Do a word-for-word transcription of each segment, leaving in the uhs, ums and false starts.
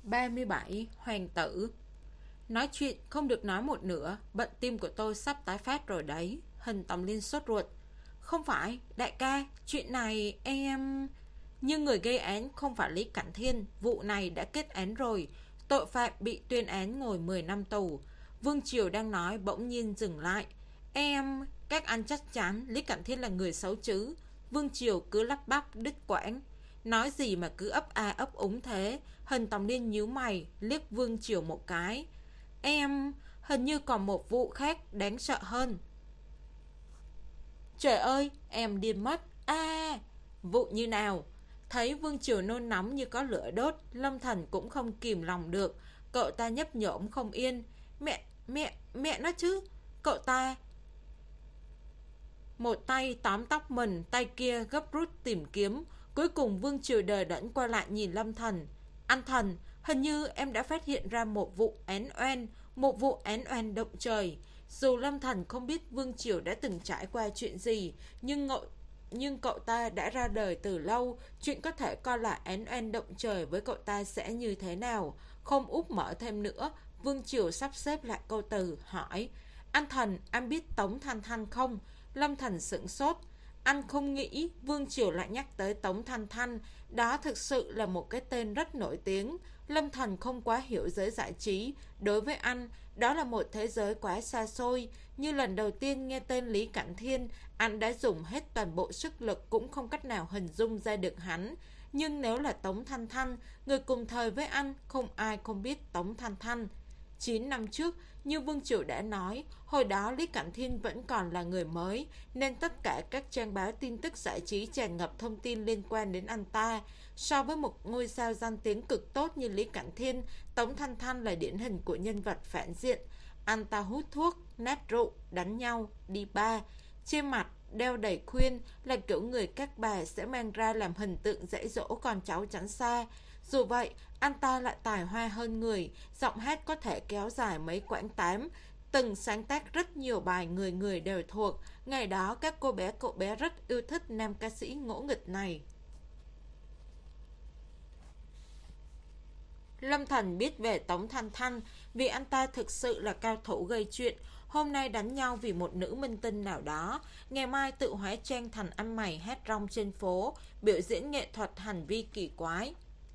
ba mươi bảy. Hoàng tử. Nói chuyện không được nói một nửa, bận tim của tôi sắp tái phát rồi đấy. Hình Tòng Liên sốt ruột. Không phải, đại ca, chuyện này em... Nhưng người gây án không phải Lý Cảnh Thiên. Vụ này đã kết án rồi. Tội phạm bị tuyên án ngồi mười năm tù. Vương Triều đang nói bỗng nhiên dừng lại. Em... Các anh chắc chắn Lý Cảnh Thiên là người xấu chứ? Vương Triều cứ lắp bắp đứt quãng. Nói gì mà cứ ấp a ấp úng thế? Hình Tòng Liên nhíu mày, liếc Vương Triều một cái. Em... Hình như còn một vụ khác đáng sợ hơn. Trời ơi, em điên mất. À, vụ như nào? Thấy Vương Triều nôn nóng như có lửa đốt, Lâm Thần cũng không kìm lòng được. Cậu ta nhấp nhổm không yên. Mẹ, mẹ, mẹ nó chứ. Cậu ta... Một tay tóm tóc mình, tay kia gấp rút tìm kiếm. Cuối cùng Vương Triều đờ đẫn quay lại nhìn Lâm Thần. Anh Thần, hình như em đã phát hiện ra một vụ án oan, một vụ án oan động trời. Dù Lâm Thần không biết Vương Triều đã từng trải qua chuyện gì, nhưng ngộ nhưng cậu ta đã ra đời từ lâu, chuyện có thể coi là án oan động trời với cậu ta sẽ như thế nào. Không úp mở thêm nữa, Vương Triều sắp xếp lại câu từ, hỏi. Anh Thần, anh biết Tống Thanh Thanh không? Lâm Thần sửng sốt. Anh không nghĩ Vương Triều lại nhắc tới Tống Thanh Thanh. Đó thực sự là một cái tên rất nổi tiếng. Lâm Thần không quá hiểu giới giải trí. Đối với anh, đó là một thế giới quá xa xôi. Như lần đầu tiên nghe tên Lý Cảnh Thiên, anh đã dùng hết toàn bộ sức lực cũng không cách nào hình dung ra được hắn. Nhưng nếu là Tống Thanh Thanh, người cùng thời với anh, không ai không biết Tống Thanh Thanh. chín năm trước, như Vương Triều đã nói, hồi đó Lý Cảnh Thiên vẫn còn là người mới, nên tất cả các trang báo tin tức giải trí tràn ngập thông tin liên quan đến anh ta. So với một ngôi sao danh tiếng cực tốt như Lý Cảnh Thiên, Tống Thanh Thanh là điển hình của nhân vật phản diện. Anh ta hút thuốc, nát rượu, đánh nhau, đi bar. Trên mặt đeo đầy khuyên, là kiểu người các bà sẽ mang ra làm hình tượng dạy dỗ con cháu tránh xa. Dù vậy, anh ta lại tài hoa hơn người, giọng hát có thể kéo dài mấy quãng tám, từng sáng tác rất nhiều bài người người đều thuộc. Ngày đó các cô bé cậu bé rất yêu thích nam ca sĩ ngỗ nghịch này. Lâm Thần biết về Tống Thanh Thanh vì anh ta thực sự là cao thủ gây chuyện. Hôm nay đánh nhau vì một nữ minh tinh nào đó, ngày mai tự hóa trang thành ăn mày hát rong trên phố, biểu diễn nghệ thuật hành vi kỳ quái.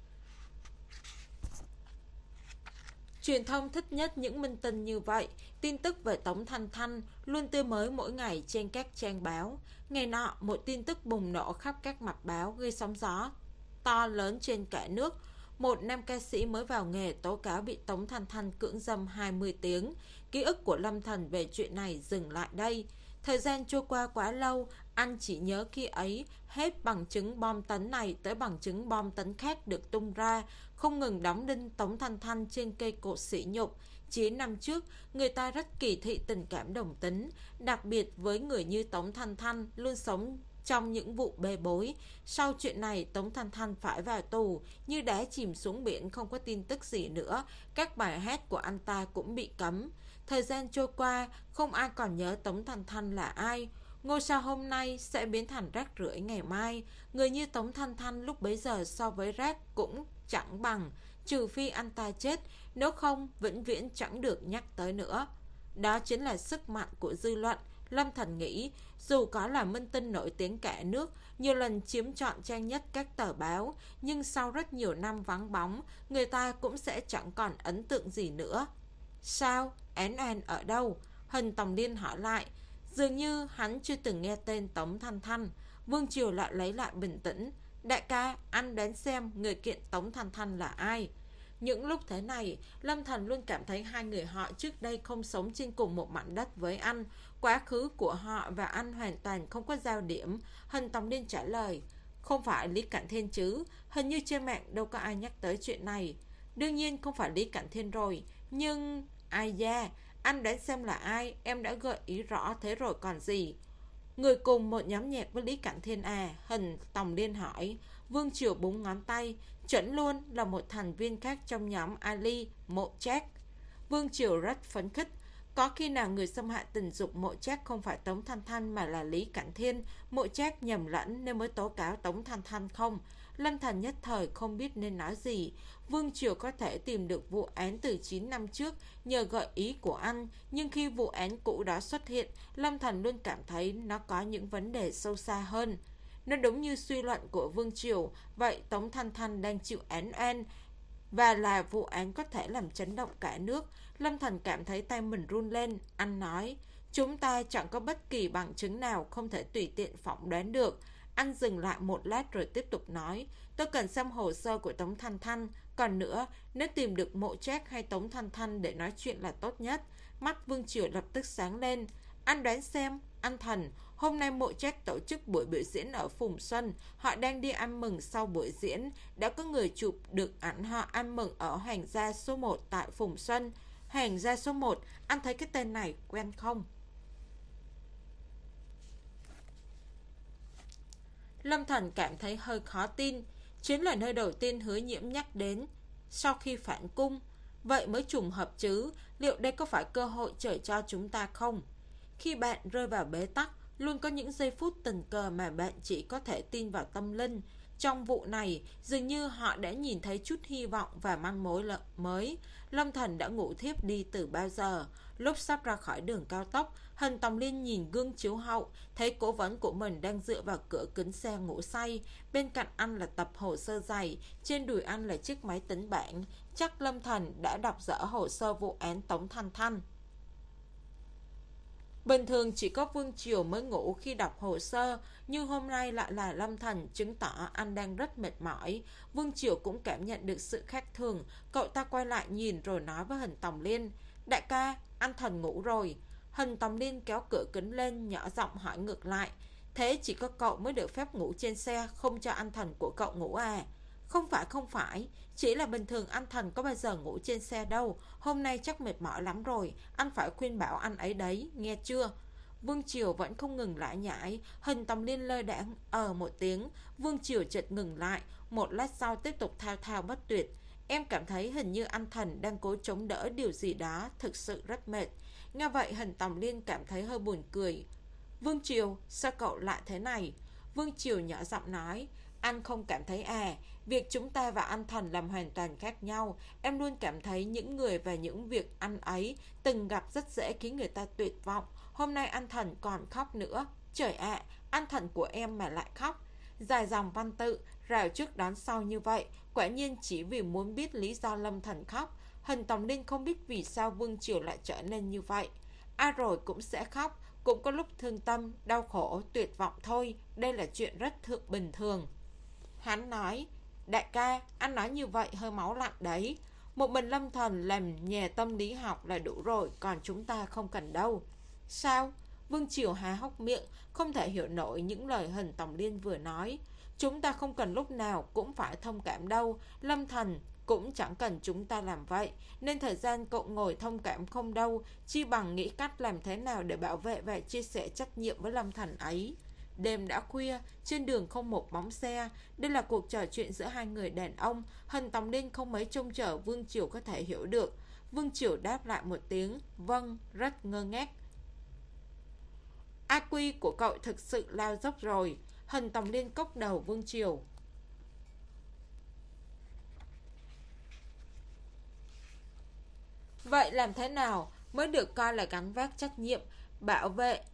Truyền thông thích nhất những minh tinh như vậy. Tin tức về Tống Thanh Thanh luôn tươi mới mỗi ngày trên các trang báo. Ngày nọ, một tin tức bùng nổ khắp các mặt báo, gây sóng gió to lớn trên cả nước. Một nam ca sĩ mới vào nghề tố cáo bị Tống Thanh Thanh cưỡng dâm hai mươi tiếng. Ký ức của Lâm Thần về chuyện này dừng lại đây. Thời gian trôi qua quá lâu, anh chỉ nhớ khi ấy hết bằng chứng bom tấn này tới bằng chứng bom tấn khác được tung ra, không ngừng đóng đinh Tống Thanh Thanh trên cây cột sỉ nhục. chín năm trước, người ta rất kỳ thị tình cảm đồng tính, đặc biệt với người như Tống Thanh Thanh luôn sống trong những vụ bê bối. Sau chuyện này, Tống Thanh Thanh phải vào tù, như đá chìm xuống biển, không có tin tức gì nữa. Các bài hát của anh ta cũng bị cấm. Thời gian trôi qua, không ai còn nhớ Tống Thanh Thanh là ai. Ngôi sao hôm nay sẽ biến thành rác rưởi ngày mai. Người như Tống Thanh Thanh lúc bấy giờ so với rác cũng chẳng bằng, trừ phi anh ta chết, nếu không vĩnh viễn chẳng được nhắc tới nữa. Đó chính là sức mạnh của dư luận. Lâm Thần nghĩ, dù có là minh tinh nổi tiếng cả nước, nhiều lần chiếm trọn trang nhất các tờ báo, nhưng sau rất nhiều năm vắng bóng, người ta cũng sẽ chẳng còn ấn tượng gì nữa. Sao? Án oan ở đâu? Hình Tòng Liên hỏi lại. Dường như hắn chưa từng nghe tên Tống Thanh Thanh. Vương Triều lại lấy lại bình tĩnh. Đại ca, anh đoán xem người kiện Tống Thanh Thanh là ai? Những lúc thế này, Lâm Thần luôn cảm thấy hai người họ trước đây không sống trên cùng một mảnh đất với anh. Quá khứ của họ và anh hoàn toàn không có giao điểm. Hình Tòng Liên trả lời. Không phải Lý Cảnh Thiên chứ? Hình như trên mạng đâu có ai nhắc tới chuyện này. Đương nhiên không phải Lý Cảnh Thiên rồi. Nhưng... Ai da, anh đoán xem là ai? Em đã gợi ý rõ thế rồi còn gì. Người cùng một nhóm nhạc với Lý Cảnh Thiên à? Hình Tòng Liên hỏi. Vương Triều búng ngón tay. Chuẩn luôn, là một thành viên khác trong nhóm Ali, Mộ Trác. Vương Triều rất phấn khích. Có khi nào người xâm hại tình dục Mộ Trác không phải Tống Thanh Thanh mà là Lý Cảnh Thiên, Mộ Trác nhầm lẫn nên mới tố cáo Tống Thanh Thanh không? Lâm Thần nhất thời không biết nên nói gì. Vương Triều có thể tìm được vụ án từ chín năm trước nhờ gợi ý của anh, nhưng khi vụ án cũ đó xuất hiện, Lâm Thần luôn cảm thấy nó có những vấn đề sâu xa hơn. Nó đúng như suy luận của Vương Triều, vậy Tống Thanh Thanh đang chịu án oan và là vụ án có thể làm chấn động cả nước. Lâm Thần cảm thấy tay mình run lên. Anh nói, chúng ta chẳng có bất kỳ bằng chứng nào không thể tùy tiện phỏng đoán được. Anh dừng lại một lát rồi tiếp tục nói, tôi cần xem hồ sơ của Tống Thanh Thanh. Còn nữa, nếu tìm được Mộ Trác hay Tống Thanh Thanh để nói chuyện là tốt nhất. Mắt Vương Triều lập tức sáng lên. Anh đoán xem, anh Thần, hôm nay Mộ Trác tổ chức buổi biểu diễn ở Phùng Xuân. Họ đang đi ăn mừng sau buổi diễn. Đã có người chụp được ảnh họ ăn mừng ở Hoàng gia số một tại Phùng Xuân. Hoàng gia số một, anh thấy cái tên này quen không? Lâm Thần cảm thấy hơi khó tin. Chính là nơi đầu tiên Hứa Nhiễm nhắc đến sau khi phản cung. Vậy mới trùng hợp chứ. Liệu đây có phải cơ hội trời cho chúng ta không? Khi bạn rơi vào bế tắc, luôn có những giây phút tình cờ mà bạn chỉ có thể tin vào tâm linh. Trong vụ này, dường như họ đã nhìn thấy chút hy vọng và manh mối mới. Lâm Thần đã ngủ thiếp đi từ bao giờ. Lúc sắp ra khỏi đường cao tốc, Hình Tòng Liên nhìn gương chiếu hậu, thấy cố vấn của mình đang dựa vào cửa kính xe ngủ say. Bên cạnh anh là tập hồ sơ dày, trên đùi anh là chiếc máy tính bảng. Chắc Lâm Thần đã đọc dở hồ sơ vụ án Tống Thanh Thanh. Bình thường chỉ có Vương Triều mới ngủ khi đọc hồ sơ, nhưng hôm nay lại là Lâm Thần, chứng tỏ anh đang rất mệt mỏi. Vương Triều cũng cảm nhận được sự khác thường. Cậu ta quay lại nhìn rồi nói với Hình Tòng Liên, đại ca, anh Thần ngủ rồi. Hình Tòng Liên kéo cửa kính lên, nhỏ giọng hỏi ngược lại, thế chỉ có cậu mới được phép ngủ trên xe, không cho anh Thần của cậu ngủ à? Không phải không phải, chỉ là bình thường anh Thần có bao giờ ngủ trên xe đâu. Hôm nay chắc mệt mỏi lắm rồi, anh phải khuyên bảo anh ấy đấy, nghe chưa? Vương Triều vẫn không ngừng lại nhải. Hình Tòng Liên lơ đãng ờ một tiếng. Vương Triều chợt ngừng lại, một lát sau tiếp tục thao thao bất tuyệt. Em cảm thấy hình như anh Thần đang cố chống đỡ điều gì đó, thực sự rất mệt. Nghe vậy Hình Tòng Liên cảm thấy hơi buồn cười. Vương Triều, sao cậu lại thế này? Vương Triều nhỏ giọng nói, anh không cảm thấy à? Việc chúng ta và anh Thần làm hoàn toàn khác nhau. Em luôn cảm thấy những người và những việc anh ấy từng gặp rất dễ khiến người ta tuyệt vọng. Hôm nay anh Thần còn khóc nữa. Trời ạ, à, anh Thần của em mà lại khóc. Dài dòng văn tự, rào trước đón sau như vậy, quả nhiên chỉ vì muốn biết lý do Lâm Thần khóc. Hình Tòng Liên không biết vì sao Vương Triều lại trở nên như vậy. Ai rồi cũng sẽ khóc, cũng có lúc thương tâm, đau khổ, tuyệt vọng thôi. Đây là chuyện rất thượng bình thường. Hắn nói, đại ca, anh nói như vậy hơi máu lạnh đấy. Một mình Lâm Thần làm nhà tâm lý học là đủ rồi, còn chúng ta không cần đâu. Sao? Vương Triều há hốc miệng, không thể hiểu nổi những lời Hình Tòng Liên vừa nói. Chúng ta không cần lúc nào cũng phải thông cảm đâu. Lâm Thần cũng chẳng cần chúng ta làm vậy. Nên thời gian cậu ngồi thông cảm không đâu, chi bằng nghĩ cách làm thế nào để bảo vệ và chia sẻ trách nhiệm với Lâm Thần ấy. Đêm đã khuya, trên đường không một bóng xe. Đây là cuộc trò chuyện giữa hai người đàn ông. Hình Tòng Liên không mấy trông chờ Vương Triều có thể hiểu được. Vương Triều đáp lại một tiếng vâng, rất ngơ ngác. i kiu của cậu thực sự lao dốc rồi. Hình Tòng Liên cốc đầu Vương Triều. Vậy làm thế nào mới được coi là gánh vác trách nhiệm bảo vệ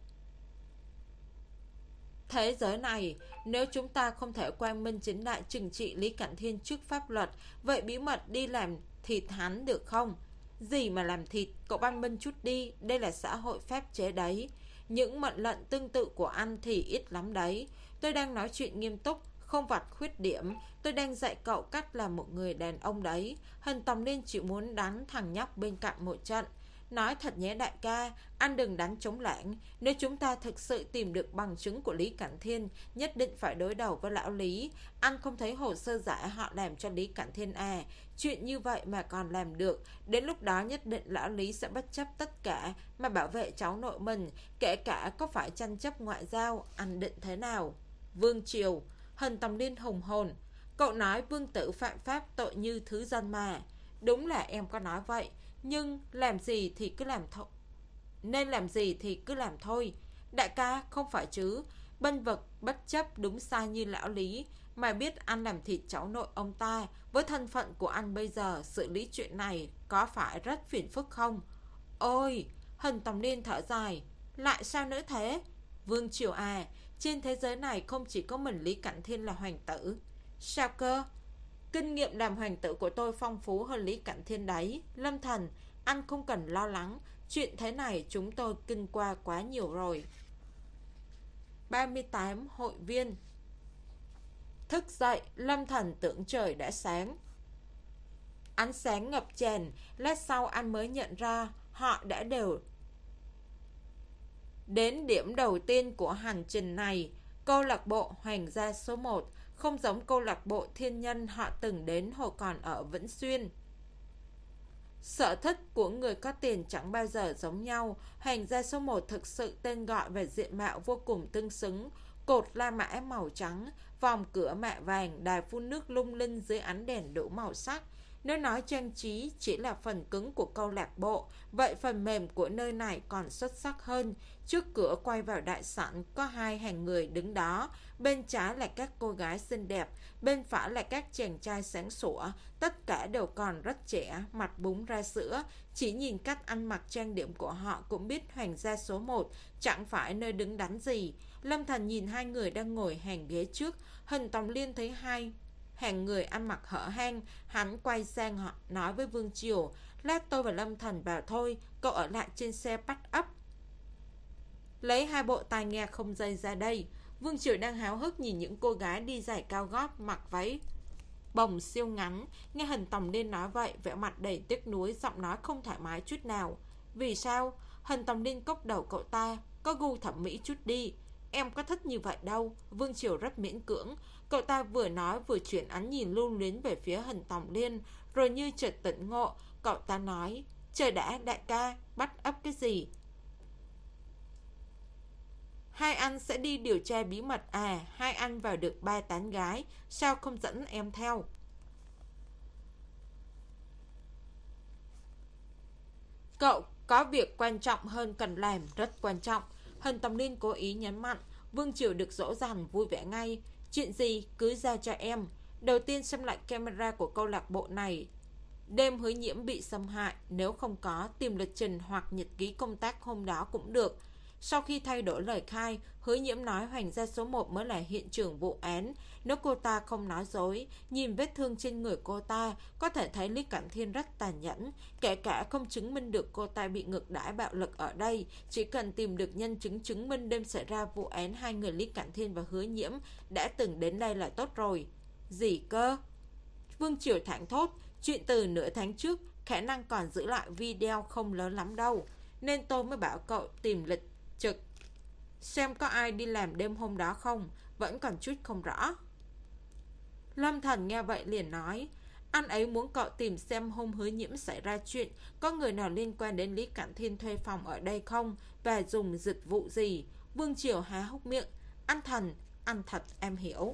thế giới này? Nếu chúng ta không thể quang minh chính đại trừng trị Lý Cảnh Thiên trước pháp luật, vậy bí mật đi làm thịt hắn được không? Gì mà làm thịt, cậu văn minh chút đi, đây là xã hội pháp chế đấy. Những mệnh lệnh tương tự của anh thì ít lắm đấy. Tôi đang nói chuyện nghiêm túc, không vặt khuyết điểm. Tôi đang dạy cậu cách làm một người đàn ông đấy. Hình Tòng Liên chỉ muốn đánh thằng nhóc bên cạnh một trận. Nói thật nhé đại ca, anh đừng đánh trống lãng. Nếu chúng ta thực sự tìm được bằng chứng của Lý Cảnh Thiên, nhất định phải đối đầu với lão Lý. Anh không thấy hồ sơ giả họ làm cho Lý Cảnh Thiên à? Chuyện như vậy mà còn làm được. Đến lúc đó nhất định lão Lý sẽ bất chấp tất cả mà bảo vệ cháu nội mình, kể cả có phải tranh chấp ngoại giao. Anh định thế nào? Vương Triều. Hình Tòng Liên hùng hồn. Cậu nói vương tử phạm pháp, tội như thứ dân mà. Đúng là em có nói vậy, nhưng làm gì thì cứ làm thôi. Nên làm gì thì cứ làm thôi. Đại ca, không phải chứ. Bênh vực bất chấp đúng sai như lão Lý Mà biết anh làm thịt cháu nội ông ta, với thân phận của anh bây giờ, xử lý chuyện này có phải rất phiền phức không? Ôi, Hân Tòng Niên thở dài. Lại sao nữa thế? Vương Triều à, trên thế giới này không chỉ có mình Lý Cảnh Thiên là hoàng tử. Sao cơ? Kinh nghiệm làm hoàng tử của tôi phong phú hơn Lý Cảnh Thiên đấy. Lâm Thần, anh không cần lo lắng. Chuyện thế này chúng tôi kinh qua quá nhiều rồi. ba mươi tám hội viên. Thức dậy, Lâm Thần tưởng trời đã sáng. Ánh sáng ngập tràn, lát sau anh mới nhận ra họ đã đều đến điểm đầu tiên của hành trình này. Câu lạc bộ Hoàng gia số một, không giống câu lạc bộ Thiên Nhân họ từng đến hồi còn ở Vĩnh Xuyên. Sở thích của người có tiền chẳng bao giờ giống nhau. Hoàng gia số một thực sự tên gọi và diện mạo vô cùng tương xứng. Cột La Mã màu trắng, vòng cửa mạ vàng, đài phun nước lung linh dưới ánh đèn đủ màu sắc. Nếu nói trang trí chỉ là phần cứng của câu lạc bộ, vậy phần mềm của nơi này còn xuất sắc hơn. Trước cửa quay vào đại sảnh có hai hàng người đứng đó. Bên trái là các cô gái xinh đẹp, bên phải là các chàng trai sáng sủa. Tất cả đều còn rất trẻ, mặt búng ra sữa. Chỉ nhìn cách ăn mặc trang điểm của họ cũng biết Hoàng gia số một chẳng phải nơi đứng đắn gì. Lâm Thần nhìn hai người đang ngồi hàng ghế trước. Hân Tòng Liên thấy hai hàng người ăn mặc hở hang. Hắn quay sang họ nói với Vương Triều, lát tôi và Lâm Thần vào thôi, cậu ở lại trên xe bắt ấp. Lấy hai bộ tai nghe không dây ra đây. Vương Triều đang háo hức nhìn những cô gái đi giày cao gót, mặc váy bồng siêu ngắn. Nghe Hân Tòng Liên nói vậy, vẻ mặt đầy tiếc nuối, giọng nói không thoải mái chút nào. Vì sao? Hân Tòng Liên cốc đầu cậu ta. Có gu thẩm mỹ chút đi. Em có thích như vậy đâu. Vương Triều rất miễn cưỡng. Cậu ta vừa nói vừa chuyển ánh nhìn lưu luyến về phía Hân Tòng Liên. Rồi như chợt tỉnh ngộ, cậu ta nói, trời đã, đại ca, bắt ấp cái gì? Hai anh sẽ đi điều tra bí mật à? Hai anh vào được ba tán gái, sao không dẫn em theo? Cậu có việc quan trọng hơn cần làm, rất quan trọng. Hân Tòng Liên cố ý nhấn mạnh. Vương Triều được dỗ dành vui vẻ ngay. Chuyện gì cứ giao cho em. Đầu tiên xem lại camera của câu lạc bộ này. Đêm Hứa Nhiễm bị xâm hại, nếu không có, tìm lịch trình hoặc nhật ký công tác hôm đó cũng được. Sau khi thay đổi lời khai, Hứa Nhiễm nói Hoàng gia số một mới là hiện trường vụ án. Nếu cô ta không nói dối, nhìn vết thương trên người cô ta, có thể thấy Lý Cảnh Thiên rất tàn nhẫn. Kể cả không chứng minh được cô ta bị ngược đãi bạo lực ở đây, chỉ cần tìm được nhân chứng chứng minh đêm xảy ra vụ án hai người Lý Cảnh Thiên và Hứa Nhiễm đã từng đến đây là tốt rồi. Gì cơ? Vương Triều thảng thốt. Chuyện từ nửa tháng trước, khả năng còn giữ lại video không lớn lắm đâu, nên tôi mới bảo cậu tìm lịch trực xem có ai đi làm đêm hôm đó không. Vẫn còn chút không rõ. Lâm Thần nghe vậy liền nói, anh ấy muốn cậu tìm xem hôm Hứa Nhiễm xảy ra chuyện, có người nào liên quan đến Lý Cảnh Thiên thuê phòng ở đây không, và dùng dịch vụ gì. Vương Triều há hốc miệng. Anh Thần, anh thật em hiểu.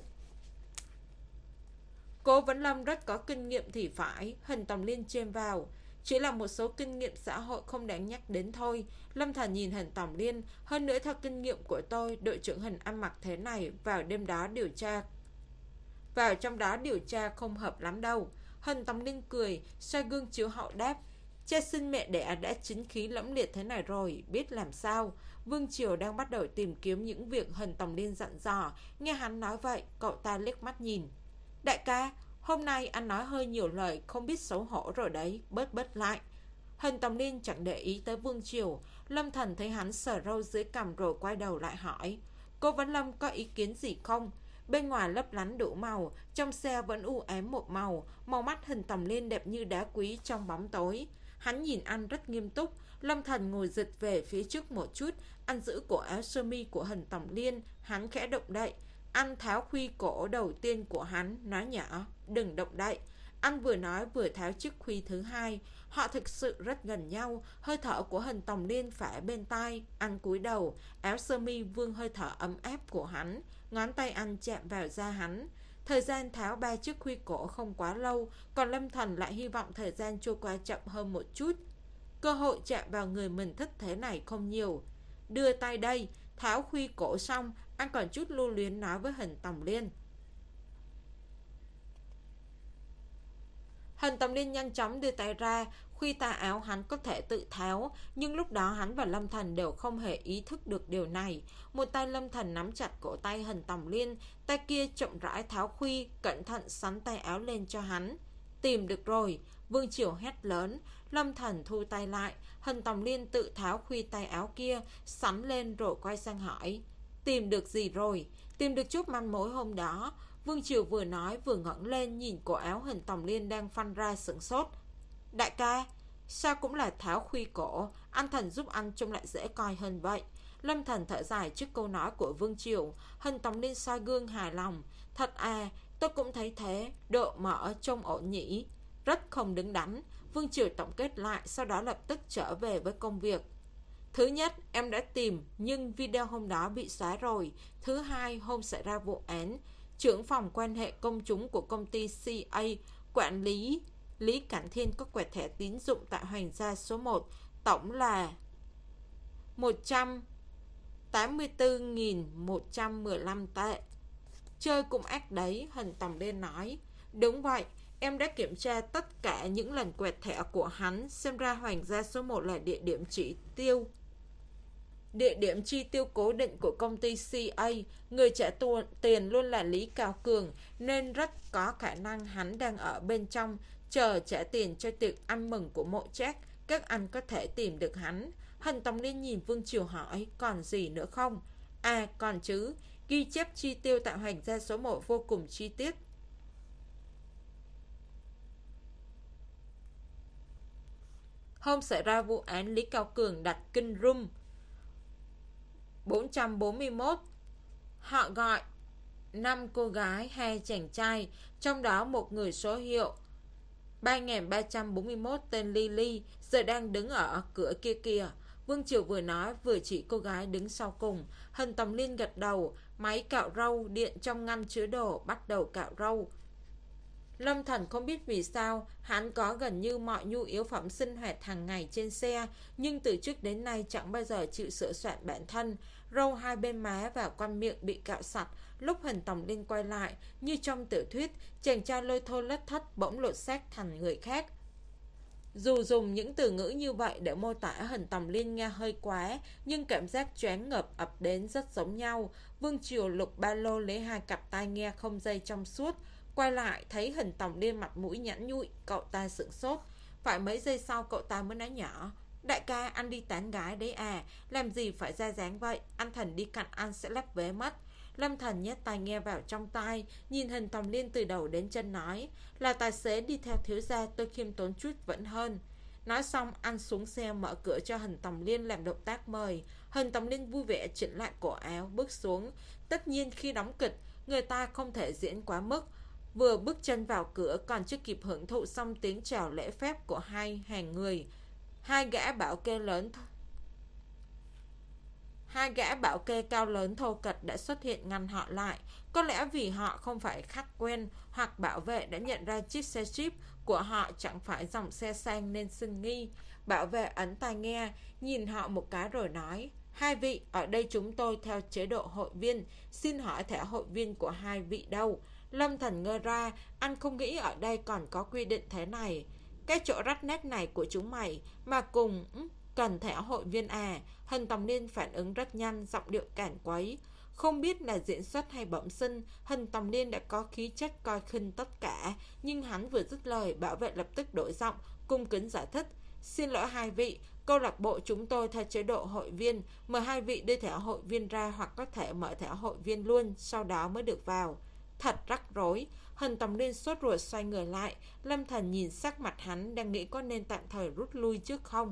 Cố Vấn Lâm rất có kinh nghiệm thì phải. Hân Tòng Liên chêm vào. Chỉ là một số kinh nghiệm xã hội không đáng nhắc đến thôi. Lâm Thần nhìn Hân Tòng Liên. Hơn nữa theo kinh nghiệm của tôi, đội trưởng Hân ăn mặc thế này vào đêm đó điều tra, vào trong đó điều tra không hợp lắm đâu. Hân Tòng Liên cười, soi gương chiếu hậu đáp, cha sinh mẹ đẻ đã chính khí lẫm liệt thế này rồi, biết làm sao. Vương Triều đang bắt đầu tìm kiếm những việc Hân Tòng Liên dặn dò. Nghe hắn nói vậy, cậu ta liếc mắt nhìn. Đại ca, hôm nay anh nói hơi nhiều lời, không biết xấu hổ rồi đấy, bớt bớt lại. Hân Tòng Liên chẳng để ý tới Vương Triều. Lâm Thần thấy hắn sờ râu dưới cằm rồi quay đầu lại hỏi, Cố Vấn Lâm có ý kiến gì không? Bên ngoài lấp lánh đủ màu, trong xe vẫn u ám một màu. Màu mắt Hân Tòng Liên đẹp như đá quý trong bóng tối. Hắn nhìn anh rất nghiêm túc. Lâm Thần ngồi dịch về phía trước một chút. Anh giữ cổ áo sơ mi của Hân Tòng Liên. Hắn khẽ động đậy. Anh tháo khuy cổ đầu tiên của hắn, nói nhỏ, đừng động đậy. Anh vừa nói vừa tháo chiếc khuy thứ hai. Họ thực sự rất gần nhau. Hơi thở của Hân Tòng Liên phả bên tai. Anh cúi đầu, áo sơ mi vương hơi thở ấm áp của hắn. Ngón tay anh chạm vào da hắn. Thời gian tháo ba chiếc khuy cổ không quá lâu, còn Lâm Thần lại hy vọng thời gian trôi qua chậm hơn một chút. Cơ hội chạm vào người mình thích thế này không nhiều. Đưa tay đây. Tháo khuy cổ xong, anh còn chút lưu luyến nói với Hân Tòng Liên, Hình Tòng Liên nhanh chóng đưa tay ra, khuy tay áo hắn có thể tự tháo, nhưng lúc đó hắn và Lâm Thần đều không hề ý thức được điều này. Một tay Lâm Thần nắm chặt cổ tay Hình Tòng Liên, tay kia chậm rãi tháo khuy, cẩn thận xắn tay áo lên cho hắn. Tìm được rồi, Vương Triều hét lớn. Lâm Thần thu tay lại, Hình Tòng Liên tự tháo khuy tay áo kia, xắn lên rồi quay sang hỏi: Tìm được gì rồi? Tìm được chút manh mối hôm đó. Vương Triều vừa nói vừa ngẩng lên nhìn cổ áo Hình Tòng Liên đang phanh ra sửng sốt. Đại ca, sao cũng là tháo khuy cổ, anh Thần giúp anh trông lại dễ coi hơn vậy. Lâm Thần thở dài trước câu nói của Vương Triều. Hình Tòng Liên soi gương hài lòng. Thật à, tôi cũng thấy thế, độ mở trông ổn nhỉ. Rất không đứng đắn. Vương Triều tổng kết lại, sau đó lập tức trở về với công việc. Thứ nhất, em đã tìm, nhưng video hôm đó bị xóa rồi. Thứ hai, hôm xảy ra vụ án, trưởng phòng quan hệ công chúng của công ty xê a, quản lý Lý Cảnh Thiên có quẹt thẻ tín dụng tại Hoàng gia số một, tổng là một trăm tám mươi tư nghìn một trăm mười lăm tệ. Chơi cũng ác đấy, Hình Tòng Liên nói. Đúng vậy, em đã kiểm tra tất cả những lần quẹt thẻ của hắn, xem ra Hoàng gia số một là địa điểm chỉ tiêu Địa điểm chi tiêu cố định của công ty xê a. Người trả tiền luôn là Lý Cao Cường, nên rất có khả năng hắn đang ở bên trong, chờ trả tiền cho tiệc ăn mừng của Mộ Trác. Các anh có thể tìm được hắn. Hình Tòng Liên nhìn Vương Triều hỏi: Còn gì nữa không? À còn chứ, ghi chép chi tiêu tại Hoàng gia số một vô cùng chi tiết. Hôm xảy ra vụ án, Lý Cao Cường đặt kinh room bốn trăm bốn mươi mốt. Họ gọi năm cô gái, hai chàng trai, trong đó một người số hiệu ba nghìn ba trăm bốn mươi mốt tên Lily, giờ đang đứng ở cửa kia kìa. Vương Triều vừa nói vừa chỉ cô gái đứng sau cùng. Hình Tòng Liên gật đầu. Máy cạo râu, điện trong ngăn chứa đồ, bắt đầu cạo râu. Lâm Thần không biết vì sao hắn có gần như mọi nhu yếu phẩm sinh hoạt hàng ngày trên xe, nhưng từ trước đến nay chẳng bao giờ chịu sửa soạn bản thân. Râu hai bên má và quanh miệng bị cạo sạch. Lúc Hình Tòng Liên quay lại, như trong tiểu thuyết, chàng trai lôi thôi lất thất bỗng lột xác thành người khác. Dù dùng những từ ngữ như vậy để mô tả Hình Tòng Liên nghe hơi quá, nhưng cảm giác choáng ngợp ập đến rất giống nhau. Vương Triều lục ba lô lấy hai cặp tai nghe không dây trong suốt, quay lại thấy Hình Tòng Liên mặt mũi nhẵn nhụi, cậu ta sửng sốt. Phải mấy giây sau cậu ta mới nói nhỏ: Đại ca, anh đi tán gái đấy à? Làm gì phải ra dáng vậy? Anh Thần đi cạnh anh sẽ lắp vế mất. Lâm Thần nhét tai nghe vào trong tai, nhìn Hình Tòng Liên từ đầu đến chân nói: Là tài xế đi theo thiếu gia, tôi khiêm tốn chút vẫn hơn. Nói xong anh xuống xe mở cửa cho Hình Tòng Liên làm động tác mời. Hình Tòng Liên vui vẻ chỉnh lại cổ áo bước xuống. Tất nhiên khi đóng kịch, người ta không thể diễn quá mức. Vừa bước chân vào cửa còn chưa kịp hưởng thụ xong tiếng chào lễ phép của hai hàng người, Hai gã bảo kê lớn Hai gã bảo kê cao lớn thô kệch đã xuất hiện ngăn họ lại. Có lẽ vì họ không phải khách quen, hoặc bảo vệ đã nhận ra chiếc xe Jeep của họ chẳng phải dòng xe sang nên sinh nghi. Bảo vệ ấn tai nghe, nhìn họ một cái rồi nói: Hai vị, ở đây chúng tôi theo chế độ hội viên, xin hỏi thẻ hội viên của hai vị đâu? Lâm Thần ngơ ra, anh không nghĩ ở đây còn có quy định thế này. Cái chỗ rách nét này của chúng mày mà cùng cần thẻ hội viên à? Hình Tòng Liên phản ứng rất nhanh, giọng điệu cản quấy. Không biết là diễn xuất hay bẩm sinh, Hình Tòng Liên đã có khí chất coi khinh tất cả. Nhưng hắn vừa dứt lời, bảo vệ lập tức đổi giọng, cung kính giải thích: Xin lỗi hai vị, câu lạc bộ chúng tôi theo chế độ hội viên, mời hai vị đưa thẻ hội viên ra, hoặc có thể mở thẻ hội viên luôn, sau đó mới được vào. Thật rắc rối. Hình Tòng Liên sốt ruột xoay người lại. Lâm Thần nhìn sắc mặt hắn, đang nghĩ có nên tạm thời rút lui trước không.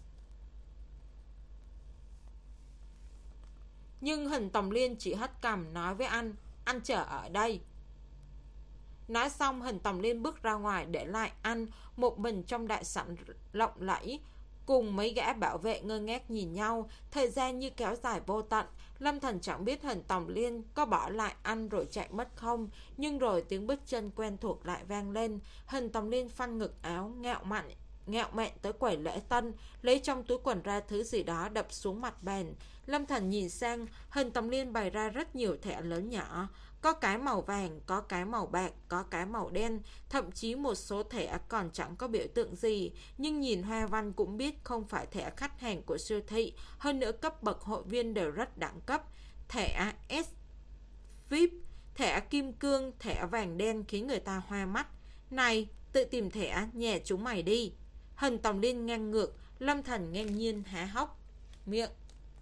Nhưng Hình Tòng Liên chỉ hất cằm nói với anh: Anh chờ ở đây. Nói xong Hình Tòng Liên bước ra ngoài, để lại anh một mình trong đại sảnh lộng lẫy, cùng mấy gã bảo vệ ngơ ngác nhìn nhau. Thời gian như kéo dài vô tận. Lâm Thần chẳng biết Hình Tòng Liên có bỏ lại anh rồi chạy mất không, nhưng rồi tiếng bước chân quen thuộc lại vang lên. Hình Tòng Liên phăng ngực áo, ngạo mạn ngạo mạn tới quầy lễ tân, lấy trong túi quần ra thứ gì đó đập xuống mặt bàn. Lâm Thần nhìn sang, hình Tòng Liên bày ra rất nhiều thẻ lớn nhỏ. Có cái màu vàng, có cái màu bạc, có cái màu đen, thậm chí một số thẻ còn chẳng có biểu tượng gì, nhưng nhìn hoa văn cũng biết không phải thẻ khách hàng của siêu thị, hơn nữa cấp bậc hội viên đều rất đẳng cấp. Thẻ S vê i pê, thẻ kim cương, thẻ vàng đen khiến người ta hoa mắt. Này, tự tìm thẻ, nhè chúng mày đi. Hình Tòng Liên ngang ngược, Lâm Thần ngang nhiên há hốc miệng.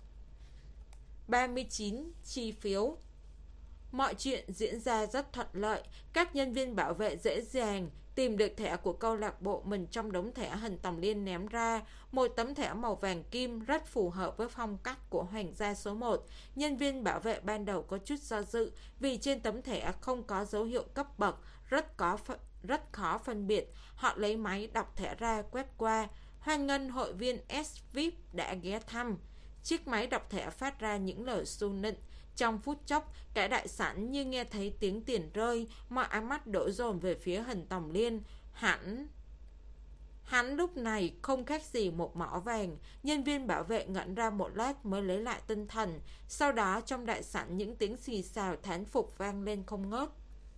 ba mươi chín. Chi phiếu. Mọi chuyện diễn ra rất thuận lợi. Các nhân viên bảo vệ dễ dàng tìm được thẻ của câu lạc bộ mình trong đống thẻ hình Tòng Liên ném ra. Một tấm thẻ màu vàng kim rất phù hợp với phong cách của Hoàng gia số một. Nhân viên bảo vệ ban đầu có chút do dự vì trên tấm thẻ không có dấu hiệu cấp bậc, rất có rất khó phân biệt. Họ lấy máy đọc thẻ ra, quét qua. Hoan nghênh hội viên S vê i pê đã ghé thăm. Chiếc máy đọc thẻ phát ra những lời su nịnh. Trong phút chốc, cả đại sảnh như nghe thấy tiếng tiền rơi, mọi ánh mắt đổ dồn về phía hình Tòng Liên. Hắn... Hắn lúc này không khác gì một mỏ vàng. Nhân viên bảo vệ ngẩn ra một lát mới lấy lại tinh thần. Sau đó trong đại sảnh những tiếng xì xào thán phục vang lên không ngớt.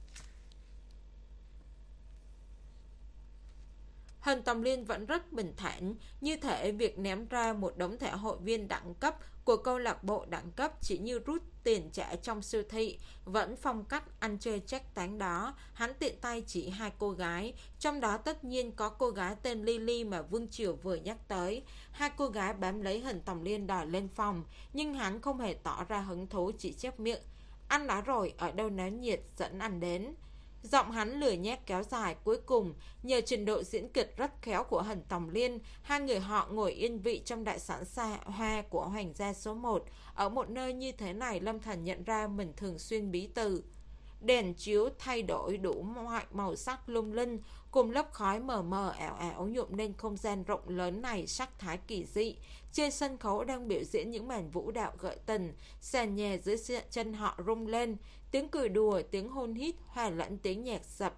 Hình Tòng Liên vẫn rất bình thản, như thể việc ném ra một đống thẻ hội viên đẳng cấp của câu lạc bộ đẳng cấp chỉ như rút tiền trả trong siêu thị, vẫn phong cách ăn chơi trác táng đó. Hắn tiện tay chỉ hai cô gái, trong đó tất nhiên có cô gái tên Lily mà Vương Triều vừa nhắc tới. Hai cô gái bám lấy hình Tòng Liên đòi lên phòng, nhưng hắn không hề tỏ ra hứng thú, chỉ chép miệng. Anh nói rồi, ở đâu náo nhiệt dẫn anh đến. Giọng hắn lười nhác kéo dài. Cuối cùng, nhờ trình độ diễn kịch rất khéo của hình Tòng Liên, hai người họ ngồi yên vị trong đại sảnh xa hoa của Hoàng gia số một. Ở một nơi như thế này, Lâm Thần nhận ra mình thường xuyên bí từ. Đèn chiếu thay đổi đủ mọi màu sắc lung linh, cùng lớp khói mờ mờ ảo ảo nhuộm lên không gian rộng lớn này sắc thái kỳ dị. Trên sân khấu đang biểu diễn những màn vũ đạo gợi tình, sàn nhà dưới chân họ rung lên, tiếng cười đùa, tiếng hôn hít hòa lẫn tiếng nhạc dập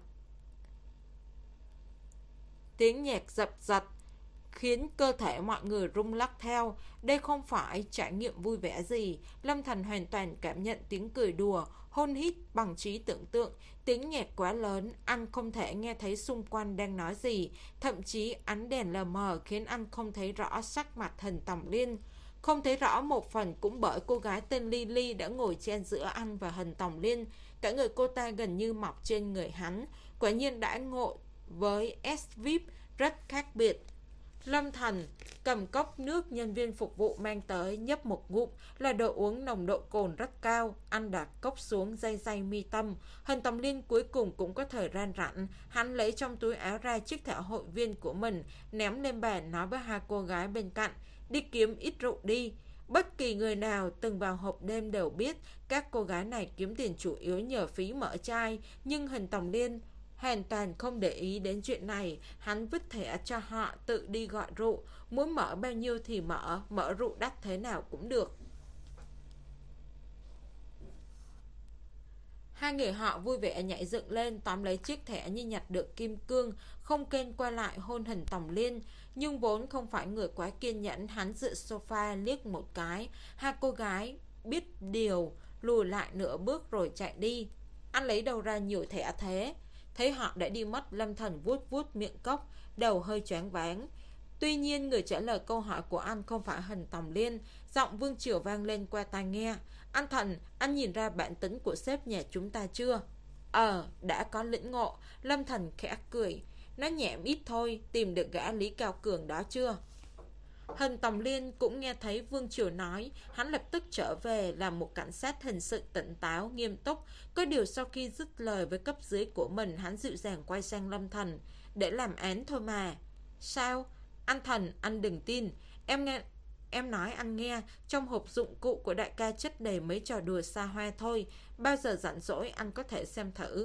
tiếng nhạc dập dặt khiến cơ thể mọi người rung lắc theo. Đây không phải trải nghiệm vui vẻ gì. Lâm Thần hoàn toàn cảm nhận tiếng cười đùa, hôn hít bằng trí tưởng tượng. Tiếng nhạc quá lớn, anh không thể nghe thấy xung quanh đang nói gì. Thậm chí ánh đèn lờ mờ khiến anh không thấy rõ sắc mặt hình Tòng Liên. Không thấy rõ một phần cũng bởi cô gái tên Lily đã ngồi chen giữa anh và hình Tòng Liên. Cả người cô ta gần như mọc trên người hắn. Quả nhiên đã ngộ với S vê i pê rất khác biệt. Lâm Thần cầm cốc nước nhân viên phục vụ mang tới, nhấp một ngụm, là đồ uống nồng độ cồn rất cao. Anh đặt cốc xuống, day day mi tâm. Hình Tòng Liên cuối cùng cũng có thời gian rảnh. Hắn lấy trong túi áo ra chiếc thẻ hội viên của mình, ném lên bàn, nói với hai cô gái bên cạnh: đi kiếm ít rượu đi. Bất kỳ người nào từng vào hộp đêm đều biết các cô gái này kiếm tiền chủ yếu nhờ phí mở chai. Nhưng hình Tòng Liên hoàn toàn không để ý đến chuyện này. Hắn vứt thẻ cho họ tự đi gọi rượu. Muốn mở bao nhiêu thì mở, mở rượu đắt thế nào cũng được. Hai người họ vui vẻ nhảy dựng lên, tóm lấy chiếc thẻ như nhặt được kim cương, không kênh qua lại hôn hình Tòng Liên. Nhưng vốn không phải người quá kiên nhẫn, hắn dựa sofa liếc một cái. Hai cô gái biết điều, lùi lại nửa bước rồi chạy đi. Anh lấy đâu ra nhiều thẻ thế? Thấy họ đã đi mất, Lâm Thần vuốt vuốt miệng cốc, đầu hơi choáng váng. Tuy nhiên người trả lời câu hỏi của anh không phải hình Tòng Liên. Giọng Vương Triều vang lên qua tai nghe. Anh Thần, anh nhìn ra bản tính của sếp nhà chúng ta chưa? Ờ, đã có lĩnh ngộ. Lâm Thần khẽ cười. Nó nhẹm ít thôi, tìm được gã Lý Cao Cường đó chưa? Hình Tòng Liên cũng nghe thấy Vương Triều nói. Hắn lập tức trở về làm một cảnh sát hình sự tỉnh táo, nghiêm túc. Có điều sau khi dứt lời với cấp dưới của mình, hắn dịu dàng quay sang Lâm Thần. Để làm án thôi mà. Sao? Anh Thần, anh đừng tin. Em nghe... Em nói anh nghe, trong hộp dụng cụ của đại ca chất đầy mấy trò đùa xa hoa thôi. Bao giờ rảnh rỗi anh có thể xem thử.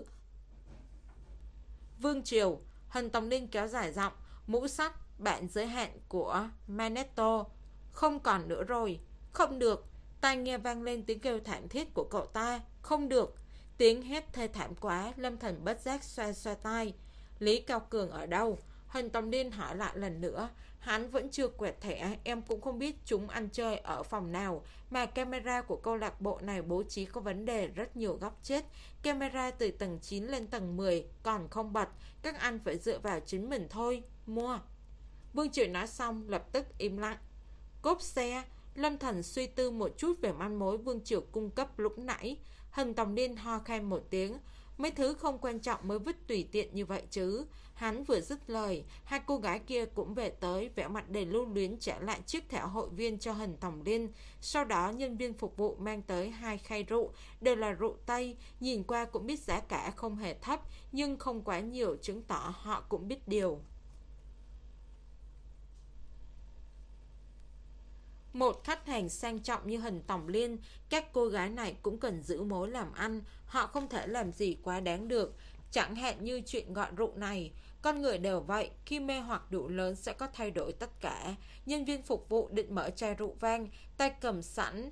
Vương Triều, hình Tòng Liên kéo dài giọng. Mũ sắt, bản giới hạn của Magneto. Không còn nữa rồi. Không được. Tai nghe vang lên tiếng kêu thảm thiết của cậu ta. Không được. Tiếng hét thê thảm quá. Lâm Thần bất giác xoa xoa tai. Lý Cao Cường ở đâu? Hình Tòng Liên hỏi lại lần nữa. Hắn vẫn chưa quẹt thẻ. Em cũng không biết chúng ăn chơi ở phòng nào, mà camera của câu lạc bộ này bố trí có vấn đề, rất nhiều góc chết. Camera từ tầng chín lên tầng mười còn không bật. Các anh phải dựa vào chính mình thôi. Mua. Vương Triều nói xong lập tức im lặng. Cốp xe. Lâm Thần suy tư một chút về manh mối Vương Triều cung cấp lúc nãy. Hình Tòng Liên ho khan một tiếng. Mấy thứ không quan trọng mới vứt tùy tiện như vậy chứ. Hắn vừa dứt lời, hai cô gái kia cũng về tới, vẻ mặt đầy lưu luyến trả lại chiếc thẻ hội viên cho Hình Tòng Liên. Sau đó nhân viên phục vụ mang tới hai khay rượu, đều là rượu Tây, nhìn qua cũng biết giá cả không hề thấp, nhưng không quá nhiều, chứng tỏ họ cũng biết điều. Một khách hàng sang trọng như Hình Tòng Liên, các cô gái này cũng cần giữ mối làm ăn, họ không thể làm gì quá đáng được. Chẳng hạn như chuyện gọi rượu này, con người đều vậy, khi mê hoặc đủ lớn sẽ có thay đổi tất cả. Nhân viên phục vụ định mở chai rượu vang, tay cầm sẵn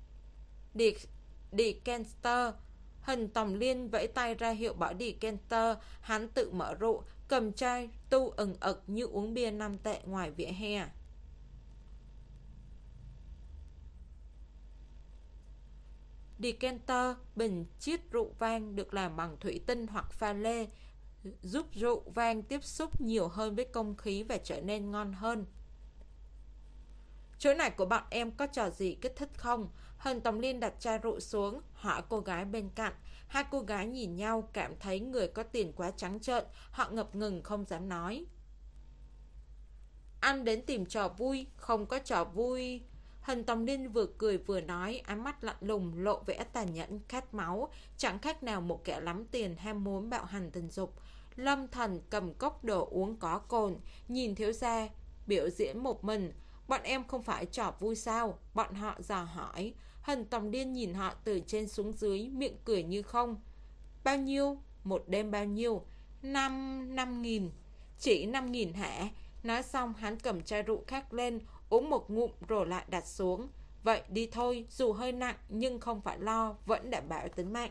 decanter. Hình Tòng Liên vẫy tay ra hiệu bỏ decanter, hắn tự mở rượu, cầm chai tu ừng ực như uống bia năm tệ ngoài vỉa hè. Decanter, bình chiết rượu vang được làm bằng thủy tinh hoặc pha lê, giúp rượu vang tiếp xúc nhiều hơn với không khí và trở nên ngon hơn. Chỗ này của bọn em có trò gì kích thích không? Hình Tòng Liên đặt chai rượu xuống, hỏi cô gái bên cạnh. Hai cô gái nhìn nhau, cảm thấy người có tiền quá trắng trợn, họ ngập ngừng không dám nói. Anh đến tìm trò vui, không có trò vui. Hình Tòng Liên vừa cười vừa nói, ánh mắt lạnh lùng, lộ vẻ tàn nhẫn, khát máu, chẳng khác nào một kẻ lắm tiền ham muốn bạo hành tình dục. Lâm Thần cầm cốc đồ uống có cồn, nhìn thiếu gia biểu diễn một mình. Bọn em không phải trò vui sao? Bọn họ dò hỏi. Hình Tòng Liên nhìn họ từ trên xuống dưới, miệng cười như không. Bao nhiêu? Một đêm bao nhiêu? Năm, năm nghìn. Chỉ năm nghìn hả? Nói xong hắn cầm chai rượu khác lên, uống một ngụm rồi lại đặt xuống. Vậy đi thôi, dù hơi nặng nhưng không phải lo, vẫn đảm bảo tính mạng.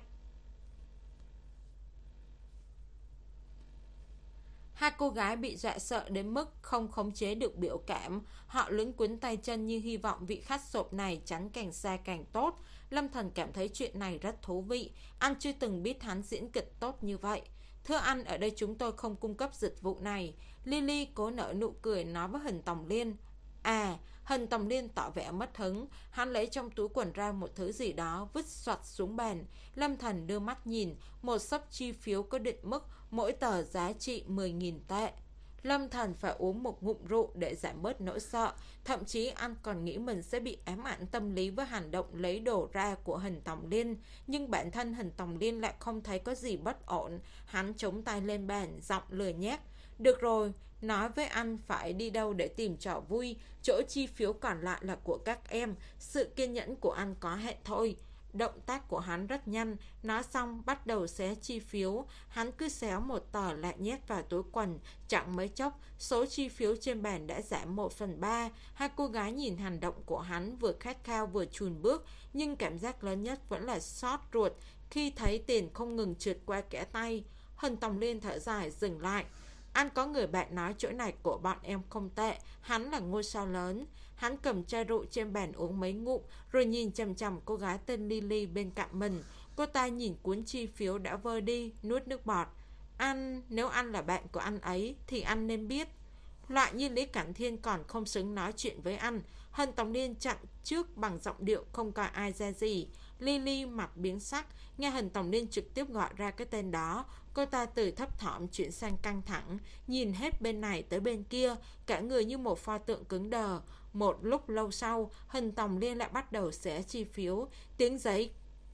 Hai cô gái bị dọa sợ đến mức không khống chế được biểu cảm. Họ luống cuống tay chân như hy vọng vị khách sộp này tránh càng xa càng tốt. Lâm Thần cảm thấy chuyện này rất thú vị. Anh chưa từng biết hắn diễn kịch tốt như vậy. Thưa anh, ở đây chúng tôi không cung cấp dịch vụ này. Lily cố nở nụ cười nói với Hình Tòng Liên. À, Hình Tòng Liên tỏ vẻ mất hứng. Hắn lấy trong túi quần ra một thứ gì đó, vứt xoặt xuống bàn. Lâm Thần đưa mắt nhìn, một xấp chi phiếu có định mức, mỗi tờ giá trị mười nghìn tệ. Lâm Thần phải uống một ngụm rượu để giảm bớt nỗi sợ. Thậm chí anh còn nghĩ mình sẽ bị ám ảnh tâm lý với hành động lấy đồ ra của Hình Tòng Liên. Nhưng bản thân Hình Tòng Liên lại không thấy có gì bất ổn. Hắn chống tay lên bàn, giọng lười nhác. Được rồi, nói với anh phải đi đâu để tìm trò vui. Chỗ chi phiếu còn lại là của các em. Sự kiên nhẫn của anh có hạn thôi. Động tác của hắn rất nhanh. Nói xong bắt đầu xé chi phiếu. Hắn cứ xéo một tờ lại nhét vào túi quần. Chẳng mấy chốc, số chi phiếu trên bàn đã giảm một phần ba. Hai cô gái nhìn hành động của hắn, vừa khát khao vừa chùn bước. Nhưng cảm giác lớn nhất vẫn là xót ruột khi thấy tiền không ngừng trượt qua kẽ tay. Hình Tòng Liên thở dài dừng lại. Anh có người bạn nói chỗ này của bọn em không tệ. Hắn là ngôi sao lớn. Hắn cầm chai rượu trên bàn uống mấy ngụm, rồi nhìn chằm chằm cô gái tên Lily bên cạnh mình. Cô ta nhìn cuốn chi phiếu đã vơi đi, nuốt nước bọt. Anh, nếu anh là bạn của anh ấy thì anh nên biết. Loại như Lý Cảnh Thiên còn không xứng nói chuyện với anh. Hình Tòng Liên chặn trước bằng giọng điệu không coi ai ra gì. Lily mặt biến sắc, nghe Hình Tòng Liên trực tiếp gọi ra cái tên đó. Cô ta từ thấp thỏm chuyển sang căng thẳng, nhìn hết bên này tới bên kia, cả người như một pho tượng cứng đờ. Một lúc lâu sau, Hình Tòng Liên lại bắt đầu xé chi phiếu. Tiếng giấy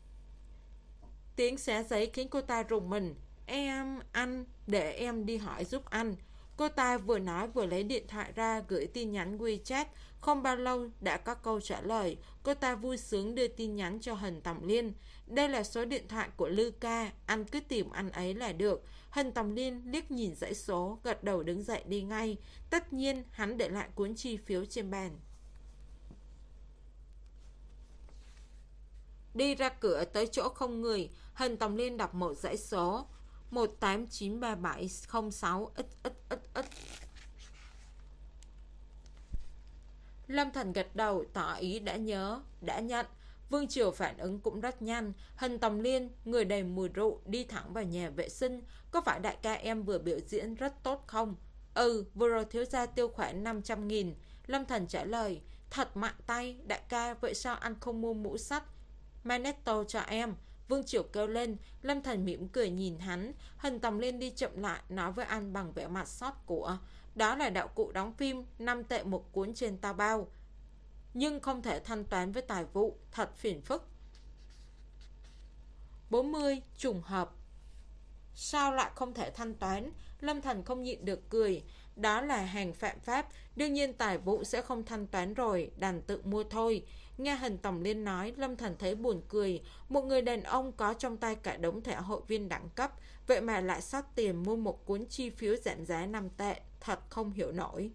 Tiếng xé giấy khiến cô ta rùng mình. Em, anh, để em đi hỏi giúp anh. Cô ta vừa nói vừa lấy điện thoại ra gửi tin nhắn WeChat. Không bao lâu đã có câu trả lời. Cô ta vui sướng đưa tin nhắn cho Hình Tòng Liên. Đây là số điện thoại của Lư Ca, anh cứ tìm anh ấy là được. Hình Tòng Liên liếc nhìn dãy số, gật đầu đứng dậy đi ngay. Tất nhiên hắn để lại cuốn chi phiếu trên bàn. Đi ra cửa tới chỗ không người, Hình Tòng Liên đọc một dãy số. một tám chín ba bảy không sáu x x x x. Lâm Thành gật đầu tỏ ý đã nhớ, đã nhận. Vương Triều phản ứng cũng rất nhanh. Hình Tòng Liên, người đầy mùi rượu, đi thẳng vào nhà vệ sinh. Có phải đại ca em vừa biểu diễn rất tốt không? Ừ, vừa rồi thiếu gia tiêu khoảng năm trăm nghìn. Lâm Thành trả lời. Thật mạnh tay, đại ca, vậy sao anh không mua mũ sắt Magneto cho em? Vương Triều kêu lên. Lâm Thành mỉm cười nhìn hắn. Hình Tòng Liên đi chậm lại, nói với anh bằng vẻ mặt xót của. Đó là đạo cụ đóng phim, năm tệ một cuốn trên tao bao, nhưng không thể thanh toán với tài vụ, thật phiền phức. bốn mươi. Trùng hợp. Sao lại không thể thanh toán? Lâm Thành không nhịn được cười. Đó là hàng phạm pháp, đương nhiên tài vụ sẽ không thanh toán rồi, đành tự mua thôi. Nghe Hình Tòng Liên nói, Lâm Thành thấy buồn cười. Một người đàn ông có trong tay cả đống thẻ hội viên đẳng cấp, vậy mà lại sót tiền mua một cuốn chi phiếu giảm giá năm tệ, thật không hiểu nổi.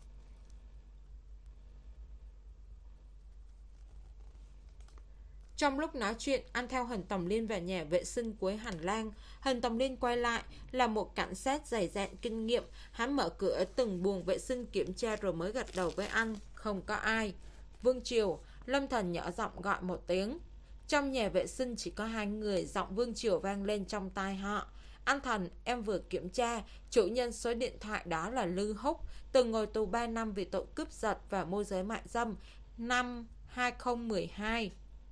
Trong lúc nói chuyện, anh theo Hình Tòng Liên vào nhà vệ sinh cuối hành lang. Hình Tòng Liên quay lại là một cảnh sát dày dạn kinh nghiệm. Hắn mở cửa từng buồng vệ sinh kiểm tra rồi mới gật đầu với anh. Không có ai. Vương Triều, Lâm Thành nhỏ giọng gọi một tiếng. Trong nhà vệ sinh chỉ có hai người, giọng Vương Triều vang lên trong tai họ. Anh Thành, em vừa kiểm tra, chủ nhân số điện thoại đó là Lư Húc, từng ngồi tù ba năm vì tội cướp giật và môi giới mại dâm năm hai không một hai.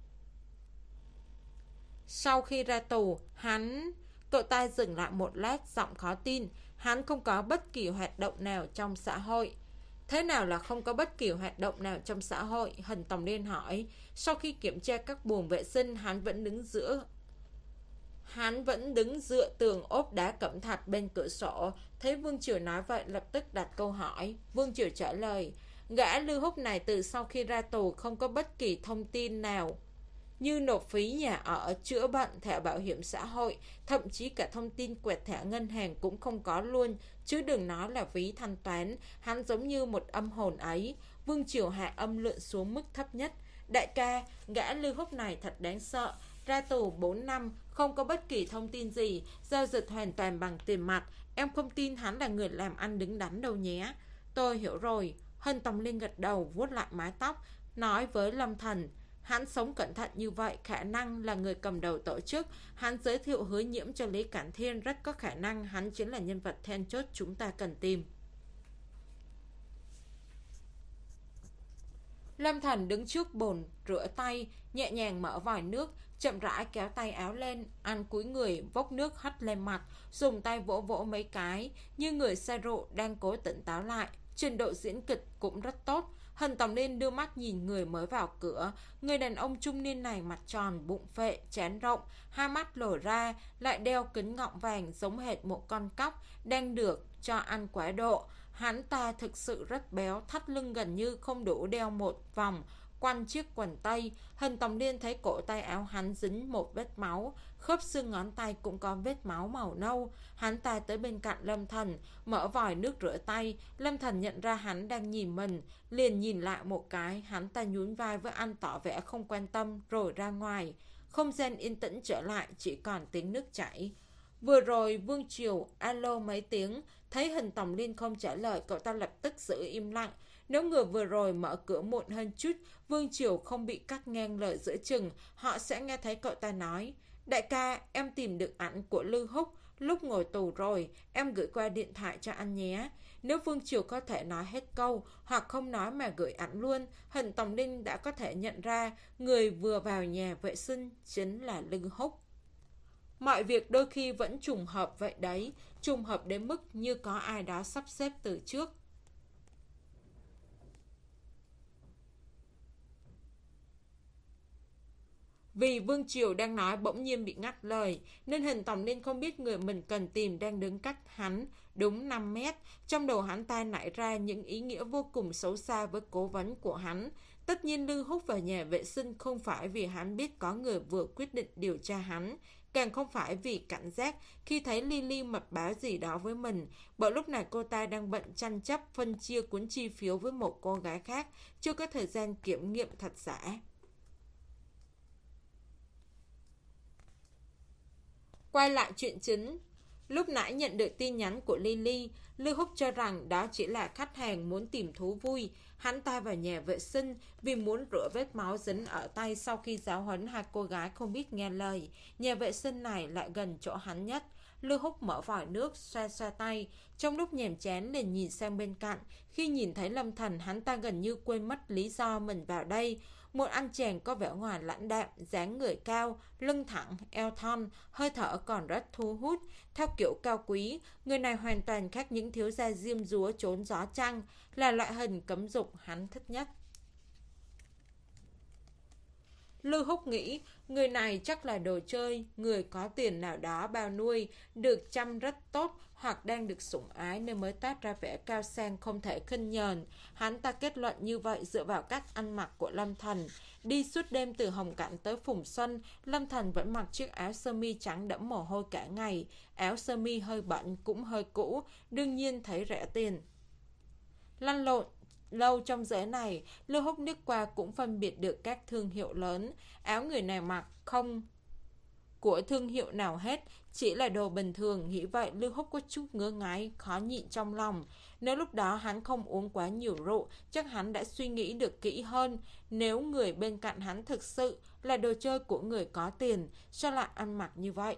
Sau khi ra tù, hắn... Cậu ta dừng lại một lát, giọng khó tin. Hắn không có bất kỳ hoạt động nào trong xã hội. Thế nào là không có bất kỳ hoạt động nào trong xã hội? Hình Tòng Liên hỏi. Sau khi kiểm tra các buồng vệ sinh, hắn vẫn đứng giữa... Hắn vẫn đứng dựa tường ốp đá cẩm thạch bên cửa sổ. Thấy Vương Triều nói vậy, lập tức đặt câu hỏi. Vương Triều trả lời. Gã Lư Húc này từ sau khi ra tù không có bất kỳ thông tin nào như nộp phí nhà ở, chữa bệnh, thẻ bảo hiểm xã hội, thậm chí cả thông tin quẹt thẻ ngân hàng cũng không có luôn, chứ đừng nói là phí thanh toán. Hắn giống như một âm hồn ấy. Vương Triều hạ âm lượng xuống mức thấp nhất. Đại ca, gã Lư Húc này thật đáng sợ. Ra tù bốn năm, không có bất kỳ thông tin gì, giao dịch hoàn toàn bằng tiền mặt. Em không tin hắn là người làm ăn đứng đắn đâu nhé. Tôi hiểu rồi. Hình Tòng Liên gật đầu, vuốt lại mái tóc, nói với Lâm Thành. Hắn sống cẩn thận như vậy, khả năng là người cầm đầu tổ chức. Hắn giới thiệu Hứa Nhiễm cho Lý Cản Thiên, rất có khả năng hắn chính là nhân vật then chốt chúng ta cần tìm. Lâm Thành đứng trước bồn rửa tay, nhẹ nhàng mở vòi nước, chậm rãi kéo tay áo lên. Anh cúi người vốc nước hất lên mặt, dùng tay vỗ vỗ mấy cái, như người say rượu đang cố tỉnh táo lại. Trình độ diễn kịch cũng rất tốt. Hình Tòng Liên đưa mắt nhìn người mới vào cửa. Người đàn ông trung niên này mặt tròn, bụng phệ, trán rộng, hai mắt lồi ra, lại đeo kính gọng vàng giống hệt một con cóc đang được cho ăn quá độ. Hắn ta thực sự rất béo, thắt lưng gần như không đủ đeo một vòng quanh chiếc quần tây. Hình Tòng Liên thấy cổ tay áo hắn dính một vết máu, khớp xương ngón tay cũng có vết máu màu nâu. Hắn ta tới bên cạnh Lâm Thành, mở vòi nước rửa tay. Lâm Thành nhận ra hắn đang nhìn mình, liền nhìn lại một cái. Hắn ta nhún vai với anh tỏ vẻ không quan tâm, rồi ra ngoài. Không gian yên tĩnh trở lại, chỉ còn tiếng nước chảy. Vừa rồi Vương Triều alo mấy tiếng, thấy Hình Tòng Liên không trả lời, cậu ta lập tức giữ im lặng. Nếu người vừa rồi mở cửa muộn hơn chút, Vương Triều không bị cắt ngang lời giữa chừng, họ sẽ nghe thấy cậu ta nói. Đại ca, em tìm được ảnh của Lư Húc lúc ngồi tù rồi, em gửi qua điện thoại cho anh nhé. Nếu Vương Triều có thể nói hết câu, hoặc không nói mà gửi ảnh luôn, Hình Tòng Liên đã có thể nhận ra người vừa vào nhà vệ sinh chính là Lư Húc. Mọi việc đôi khi vẫn trùng hợp vậy đấy, trùng hợp đến mức như có ai đó sắp xếp từ trước. Vì Vương Triều đang nói bỗng nhiên bị ngắt lời, nên Hình Tòng Liên không biết người mình cần tìm đang đứng cách hắn đúng năm mét. Trong đầu hắn ta nảy ra những ý nghĩa vô cùng xấu xa với cố vấn của hắn. Tất nhiên Lư Húc vào nhà vệ sinh không phải vì hắn biết có người vừa quyết định điều tra hắn, càng không phải vì cảnh giác khi thấy Lily mật báo gì đó với mình, bởi lúc này cô ta đang bận tranh chấp phân chia cuốn chi phiếu với một cô gái khác, chưa có thời gian kiểm nghiệm thật giả. Quay lại chuyện chính, Lúc nãy nhận được tin nhắn của Lily, Lưu Húc cho rằng đó chỉ là khách hàng muốn tìm thú vui. Hắn ta vào nhà vệ sinh vì muốn rửa vết máu dính ở tay sau khi giáo huấn hai cô gái không biết nghe lời. Nhà vệ sinh này lại gần chỗ hắn nhất. Lưu Húc mở vòi nước, xoa xoa tay. Trong lúc nhàm chán liền nhìn sang bên cạnh. Khi nhìn thấy Lâm Thần, hắn ta gần như quên mất lý do mình vào đây. Một anh chàng có vẻ ngoài lãnh đạm, dáng người cao, lưng thẳng, eo thon, hơi thở còn rất thu hút. Theo kiểu cao quý, người này hoàn toàn khác những thiếu gia diêm dúa trốn gió trăng, là loại hình cấm dục hắn thích nhất. Lưu Húc nghĩ, người này chắc là đồ chơi, người có tiền nào đó bao nuôi, được chăm rất tốt hoặc đang được sủng ái nên mới toát ra vẻ cao sang không thể khinh nhờn. Hắn ta kết luận như vậy dựa vào cách ăn mặc của Lâm Thần. Đi suốt đêm từ Hồng Cảnh tới Phùng Xuân, Lâm Thần vẫn mặc chiếc áo sơ mi trắng đẫm mồ hôi cả ngày. Áo sơ mi hơi bẩn cũng hơi cũ, đương nhiên thấy rẻ tiền. Lăn lộn lâu trong giới này, Lưu Húc liếc qua cũng phân biệt được các thương hiệu lớn. Áo người này mặc không của thương hiệu nào hết, chỉ là đồ bình thường. Nghĩ vậy, Lưu Húc có chút ngứa ngáy, khó nhịn trong lòng. Nếu lúc đó hắn không uống quá nhiều rượu, chắc hắn đã suy nghĩ được kỹ hơn. Nếu người bên cạnh hắn thực sự là đồ chơi của người có tiền, sao lại ăn mặc như vậy?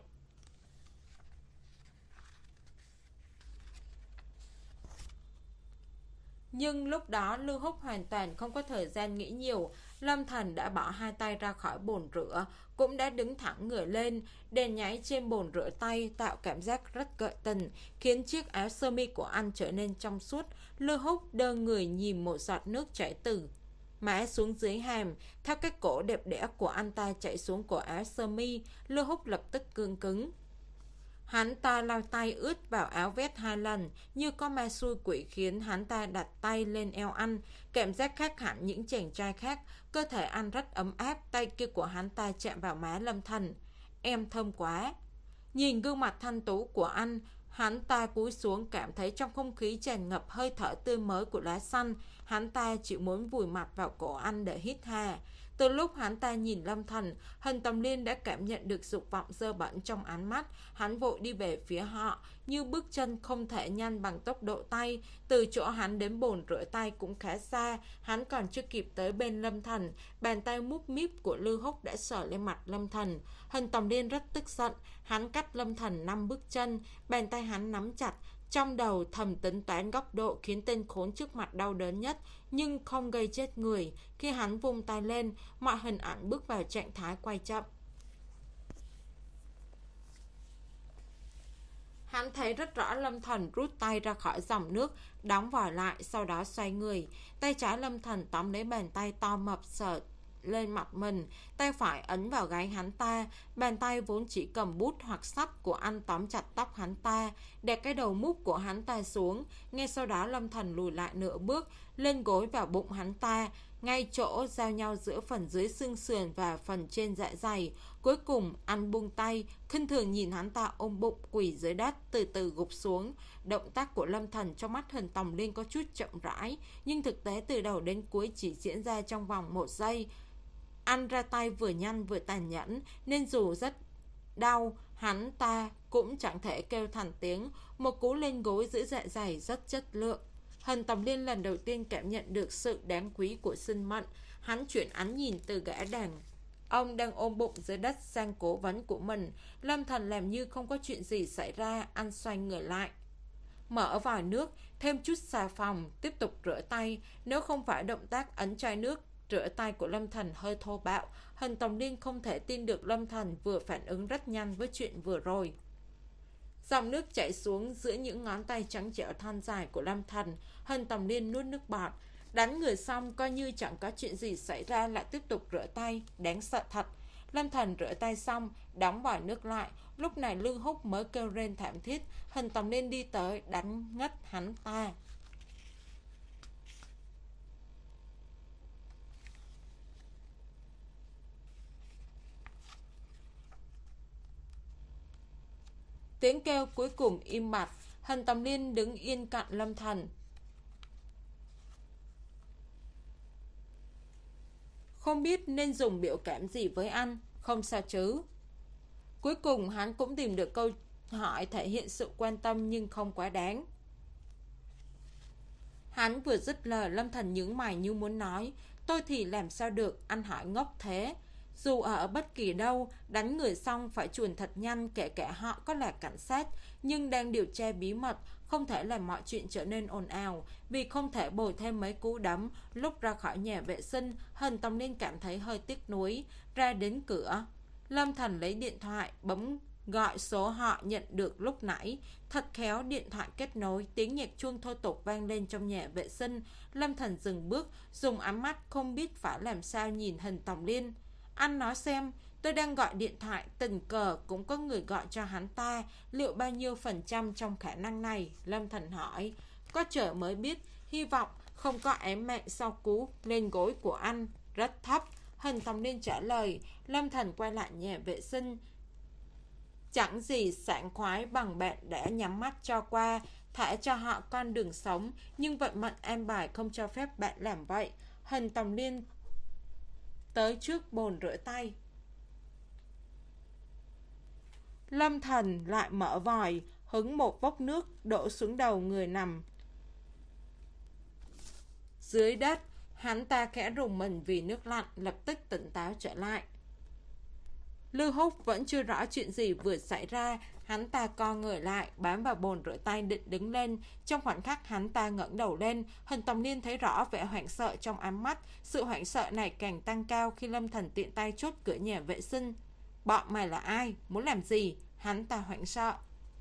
Nhưng lúc đó Lưu Húc hoàn toàn không có thời gian nghĩ nhiều. Lâm Thần đã bỏ hai tay ra khỏi bồn rửa, cũng đã đứng thẳng người lên. Đèn nháy trên bồn rửa tay tạo cảm giác rất gợi tình, khiến chiếc áo sơ mi của anh trở nên trong suốt. Lưu Húc đơ người nhìn một giọt nước chảy từ má xuống dưới hàm, theo cái cổ đẹp đẽ của anh ta chảy xuống cổ áo sơ mi. Lưu Húc lập tức cương cứng. Hắn ta lau tay ướt vào áo vest hai lần, như có ma xui quỷ khiến hắn ta đặt tay lên eo anh. Cảm giác khác hẳn những chàng trai khác, cơ thể anh rất ấm áp, tay kia của hắn ta chạm vào má Lâm Thần. Em thơm quá. Nhìn gương mặt thanh tú của anh, hắn ta cúi xuống cảm thấy trong không khí tràn ngập hơi thở tươi mới của lá xanh. Hắn ta chỉ muốn vùi mặt vào cổ anh để hít hà. Từ lúc hắn ta nhìn Lâm Thần, Hân Tầm Liên đã cảm nhận được dục vọng dơ bẩn trong ánh mắt. Hắn vội đi về phía họ, như bước chân không thể nhanh bằng tốc độ tay. Từ chỗ hắn đến bồn rửa tay cũng khá xa. Hắn còn chưa kịp tới bên Lâm Thần, bàn tay múp míp của Lưu Húc đã sờ lên mặt Lâm Thần. Hân Tầm Liên rất tức giận. Hắn cách Lâm Thần năm bước chân, bàn tay hắn nắm chặt. Trong đầu thầm tính toán góc độ khiến tên khốn trước mặt đau đớn nhất, nhưng không gây chết người. Khi hắn vung tay lên, mọi hình ảnh bước vào trạng thái quay chậm. Hắn thấy rất rõ Lâm Thần rút tay ra khỏi dòng nước, đóng vòi lại, sau đó xoay người. Tay trái Lâm Thần tóm lấy bàn tay to mập sờ lên mặt mình, tay phải ấn vào gáy hắn ta. Bàn tay vốn chỉ cầm bút hoặc sắt của anh tóm chặt tóc hắn ta, đè cái đầu mút của hắn ta xuống. Ngay sau đó Lâm Thần lùi lại nửa bước, lên gối vào bụng hắn ta, ngay chỗ giao nhau giữa phần dưới xương sườn và phần trên dạ dày. Cuối cùng anh buông tay, khinh thường nhìn hắn ta ôm bụng quỳ dưới đất, từ từ gục xuống. Động tác của Lâm Thần trong mắt Hân Tầm Liên có chút chậm rãi, nhưng thực tế từ đầu đến cuối chỉ diễn ra trong vòng một giây. Anh ra tay vừa nhanh vừa tàn nhẫn, nên dù rất đau, hắn ta cũng chẳng thể kêu thành tiếng. Một cú lên gối giữa dạ dày rất chất lượng. Hân Tầm Liên lần đầu tiên cảm nhận được sự đáng quý của sinh mệnh. Hắn chuyển ánh nhìn từ gã đàn ông đang ôm bụng dưới đất sang cố vấn của mình. Lâm Thần làm như không có chuyện gì xảy ra. Anh xoay người lại, mở vòi nước, thêm chút xà phòng, tiếp tục rửa tay. Nếu không phải động tác ấn chai nước rửa tay của Lâm Thần hơi thô bạo, Hân Tầm Liên không thể tin được Lâm Thần vừa phản ứng rất nhanh với chuyện vừa rồi. Dòng nước chảy xuống giữa những ngón tay trắng trẻo thon dài của Lâm Thần. Hân Tầm Liên nuốt nước bọt. Đánh người xong coi như chẳng có chuyện gì xảy ra, lại tiếp tục rửa tay. Đáng sợ thật. Lâm Thần rửa tay xong, đóng vòi nước lại. Lúc này Lưu Húc mới kêu rên thảm thiết. Hân Tầm Liên đi tới đánh ngất hắn ta. Tiếng kêu cuối cùng im bặt. Hân Tầm Liên đứng yên cạnh Lâm Thần, không biết nên dùng biểu cảm gì với anh. Không sao chứ. Cuối cùng hắn cũng tìm được câu hỏi thể hiện sự quan tâm nhưng không quá đáng. Hắn vừa dứt lời, Lâm Thần nhướng mày như muốn nói, tôi thì làm sao được, anh hỏi ngốc thế. Dù ở bất kỳ đâu, đánh người xong phải chuồn thật nhanh, kể cả họ có là cảnh sát, nhưng đang điều tra bí mật, không thể làm mọi chuyện trở nên ồn ào, vì không thể bồi thêm mấy cú đấm. Lúc ra khỏi nhà vệ sinh, Hân Tòng Liên cảm thấy hơi tiếc nuối. Ra đến cửa, Lâm Thần lấy điện thoại, bấm gọi số họ nhận được lúc nãy. Thật khéo, điện thoại kết nối, tiếng nhạc chuông thô tục vang lên trong nhà vệ sinh. Lâm Thần dừng bước, dùng ánh mắt không biết phải làm sao nhìn Hân Tòng Liên. Anh nói xem, tôi đang gọi điện thoại, tình cờ cũng có người gọi cho hắn ta, liệu bao nhiêu phần trăm trong khả năng này? Lâm Thần hỏi. Có trời mới biết, hy vọng không có ém mạng sau cú lên gối của anh. Rất thấp, Hân Tòng Liên trả lời. Lâm Thần quay lại nhà vệ sinh. Chẳng gì sảng khoái bằng bạn đã nhắm mắt cho qua, thả cho họ con đường sống, nhưng vận mệnh an bài không cho phép bạn làm vậy. Hân Tòng Liên tới trước bồn rửa tay. Lâm Thần lại mở vòi, hứng một vốc nước đổ xuống đầu người nằm dưới đất. Hắn ta khẽ rùng mình vì nước lạnh, lập tức tỉnh táo trở lại. Lưu Húc vẫn chưa rõ chuyện gì vừa xảy ra. Hắn ta co người lại, bám vào bồn rửa tay định đứng lên. Trong khoảnh khắc hắn ta ngẩng đầu lên, Hân Tòng Liên thấy rõ vẻ hoảng sợ trong ánh mắt. Sự hoảng sợ này càng tăng cao khi Lâm Thần tiện tay chốt cửa nhà vệ sinh. Bọn mày là ai? Muốn làm gì? Hắn ta hoảng sợ.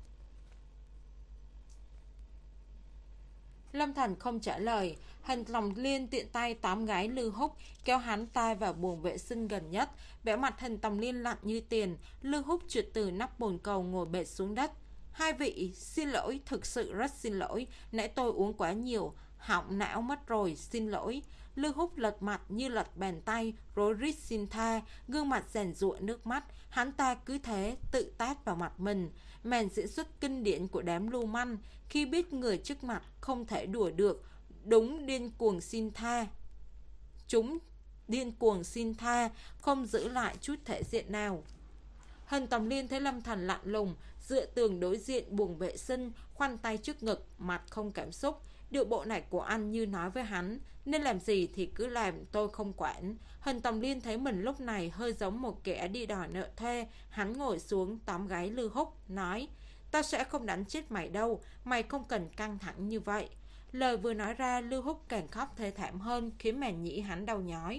Lâm Thần không trả lời. Hân Tòng Liên tiện tay tóm gái Lưu Húc, kéo hắn ta vào buồng vệ sinh gần nhất. Vẻ mặt Hân Tòng Liên lạnh như tiền. Lưu Húc trượt từ nắp bồn cầu ngồi bệt xuống đất. Hai vị, xin lỗi, thực sự rất xin lỗi. Nãy tôi uống quá nhiều, họng não mất rồi, xin lỗi. Lưu Húc lật mặt như lật bàn tay, rối rít xin tha, gương mặt giàn giụa nước mắt. Hắn ta cứ thế tự tát vào mặt mình. Màn diễn xuất kinh điển của đám lưu manh, khi biết người trước mặt không thể đùa được, đúng điên cuồng xin tha. Chúng điên cuồng xin tha, không giữ lại chút thể diện nào. Hân Tòng Liên thấy Lâm Thần lạnh lùng, dựa tường đối diện buồng vệ sinh, khoanh tay trước ngực, mặt không cảm xúc. Điệu bộ này của anh như nói với hắn, nên làm gì thì cứ làm, tôi không quản. Hân Tòng Liên thấy mình lúc này hơi giống một kẻ đi đòi nợ thuê. Hắn ngồi xuống tóm gáy Lưu Húc, nói, ta sẽ không đánh chết mày đâu, mày không cần căng thẳng như vậy. Lời vừa nói ra, Lưu Húc càng khóc thê thảm hơn, khiến màn nhĩ hắn đau nhói.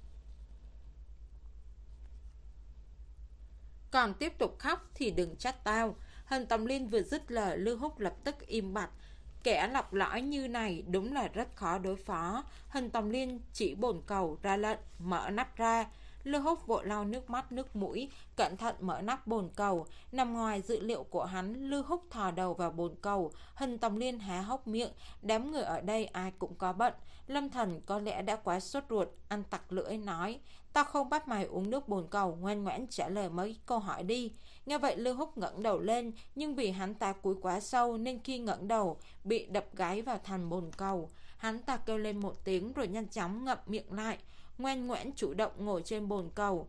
Còn tiếp tục khóc thì đừng trách tao. Hân Tòng Liên vừa dứt lời, Lưu Húc lập tức im bặt. Kẻ lọc lõi như này đúng là rất khó đối phó. Hân Tòng Liên chỉ bồn cầu ra lệnh, mở nắp ra. Lưu Húc vội lau nước mắt nước mũi, cẩn thận mở nắp bồn cầu. Nằm ngoài dự liệu của hắn, Lưu Húc thò đầu vào bồn cầu. Hân Tòng Liên há hốc miệng. Đám người ở đây ai cũng có bận. Lâm Thần có lẽ đã quá sốt ruột, ăn tặc lưỡi nói, tao không bắt mày uống nước bồn cầu, ngoan ngoãn trả lời mấy câu hỏi đi. Nghe vậy Lưu Húc ngẩng đầu lên, nhưng vì hắn ta cúi quá sâu nên khi ngẩng đầu bị đập gáy vào thành bồn cầu. Hắn ta kêu lên một tiếng rồi nhanh chóng ngậm miệng lại, ngoan ngoãn chủ động ngồi trên bồn cầu.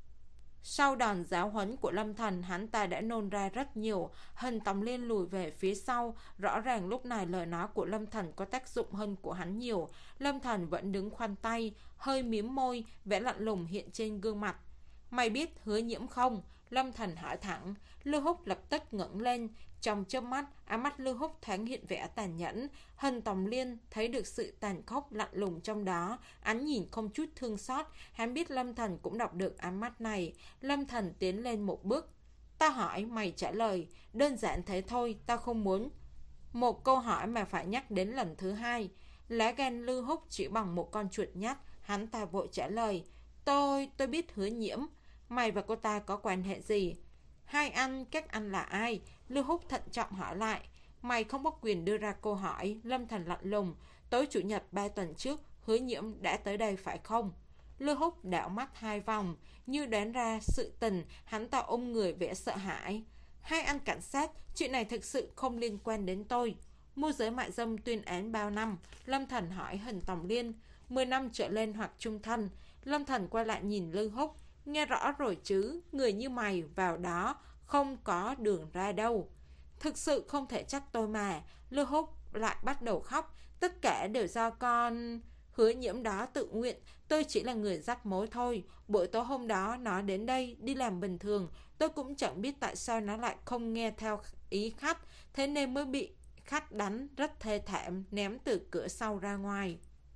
Sau đòn giáo huấn của Lâm Thần, hắn ta đã nôn ra rất nhiều. Hân Tòng Liên lùi về phía sau. Rõ ràng lúc này lời nói của Lâm Thần có tác dụng hơn của hắn nhiều. Lâm Thần vẫn đứng khoanh tay, hơi mím môi, vẻ lạnh lùng hiện trên gương mặt. Mày biết Hứa Nhiễm không? Lâm Thần hỏi thẳng. Lưu Húc lập tức ngẩng lên. Trong chớp mắt, ánh mắt Lưu Húc thoáng hiện vẻ tàn nhẫn. Hân Tòng Liên thấy được sự tàn khốc lạnh lùng trong đó, ánh nhìn không chút thương xót. Hắn biết Lâm Thần cũng đọc được ánh mắt này. Lâm Thần tiến lên một bước. Ta hỏi, mày trả lời. Đơn giản thế thôi, ta không muốn một câu hỏi mà phải nhắc đến lần thứ hai. Lá gan Lưu Húc chỉ bằng một con chuột nhắt. Hắn ta vội trả lời. Tôi, tôi biết Hứa Nhiễm. Mày và cô ta có quan hệ gì? Hai anh, các anh là ai? Lưu Húc thận trọng hỏi lại. Mày không có quyền đưa ra câu hỏi. Lâm Thần lạnh lùng. Tối chủ nhật ba tuần trước, Hứa Nhiễm đã tới đây phải không? Lưu Húc đảo mắt hai vòng, như đoán ra sự tình. Hắn ta ôm người vẻ sợ hãi. Hai anh cảnh sát, chuyện này thực sự không liên quan đến tôi. Môi giới mại dâm tuyên án bao năm? Lâm Thần hỏi Hân Tòng Liên. Mười năm trở lên hoặc chung thân. Lâm Thần quay lại nhìn Lưu Húc. Nghe rõ rồi chứ, người như mày vào đó không có đường ra đâu. Thực sự không thể trách tôi mà. Lưu Húc lại bắt đầu khóc. Tất cả đều do con Hứa Nhiễm đó tự nguyện. Tôi chỉ là người dắt mối thôi. Buổi tối hôm đó nó đến đây đi làm bình thường. Tôi cũng chẳng biết tại sao nó lại không nghe theo ý khách, thế nên mới bị khách đánh rất thê thảm, ném từ cửa sau ra ngoài.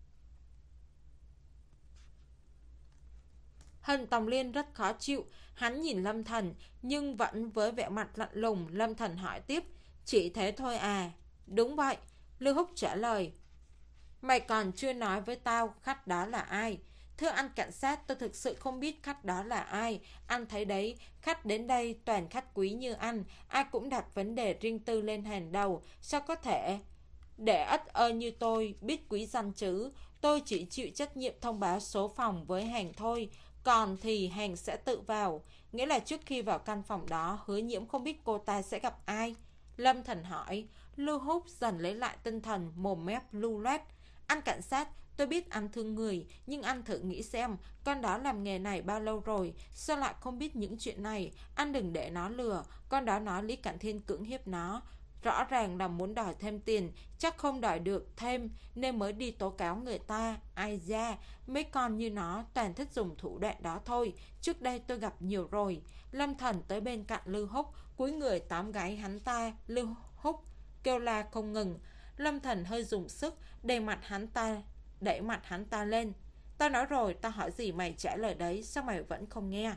Hân Tòng Liên rất khó chịu. Hắn nhìn Lâm Thần nhưng vẫn với vẻ mặt lạnh lùng. Lâm Thần hỏi tiếp: chỉ thế thôi à? Đúng vậy, Lưu Húc trả lời. Mày còn chưa nói với tao khách đó là ai? Thưa anh cảnh sát, tôi thực sự không biết khách đó là ai. Anh thấy đấy, khách đến đây toàn khách quý như anh, ai cũng đặt vấn đề riêng tư lên hàng đầu. Sao có thể để ất ơ như tôi biết quý danh chứ? Tôi chỉ chịu trách nhiệm thông báo số phòng với hàng thôi, còn thì hàng sẽ tự vào. Nghĩa là trước khi vào căn phòng đó, Hứa Nhiễm không biết cô ta sẽ gặp ai. Lâm Thần hỏi. Lưu Húc dần lấy lại tinh thần, mồm mép lưu loát. Anh cảnh sát, tôi biết anh thương người, nhưng anh thử nghĩ xem, con đó làm nghề này bao lâu rồi, sao lại không biết những chuyện này? Anh đừng để nó lừa. Con đó nói Lý Cảnh Thiên cưỡng hiếp nó, rõ ràng là muốn đòi thêm tiền, chắc không đòi được thêm nên mới đi tố cáo người ta. Ai da, mấy con như nó toàn thích dùng thủ đoạn đó thôi, trước đây tôi gặp nhiều rồi. Lâm Thần tới bên cạnh Lưu Húc, cúi người tóm gáy hắn ta. Lưu Húc kêu la không ngừng. Lâm Thần hơi dùng sức đẩy mặt hắn ta đẩy mặt hắn ta lên. Tao nói rồi, tao hỏi gì mày trả lời đấy, sao mày vẫn không nghe?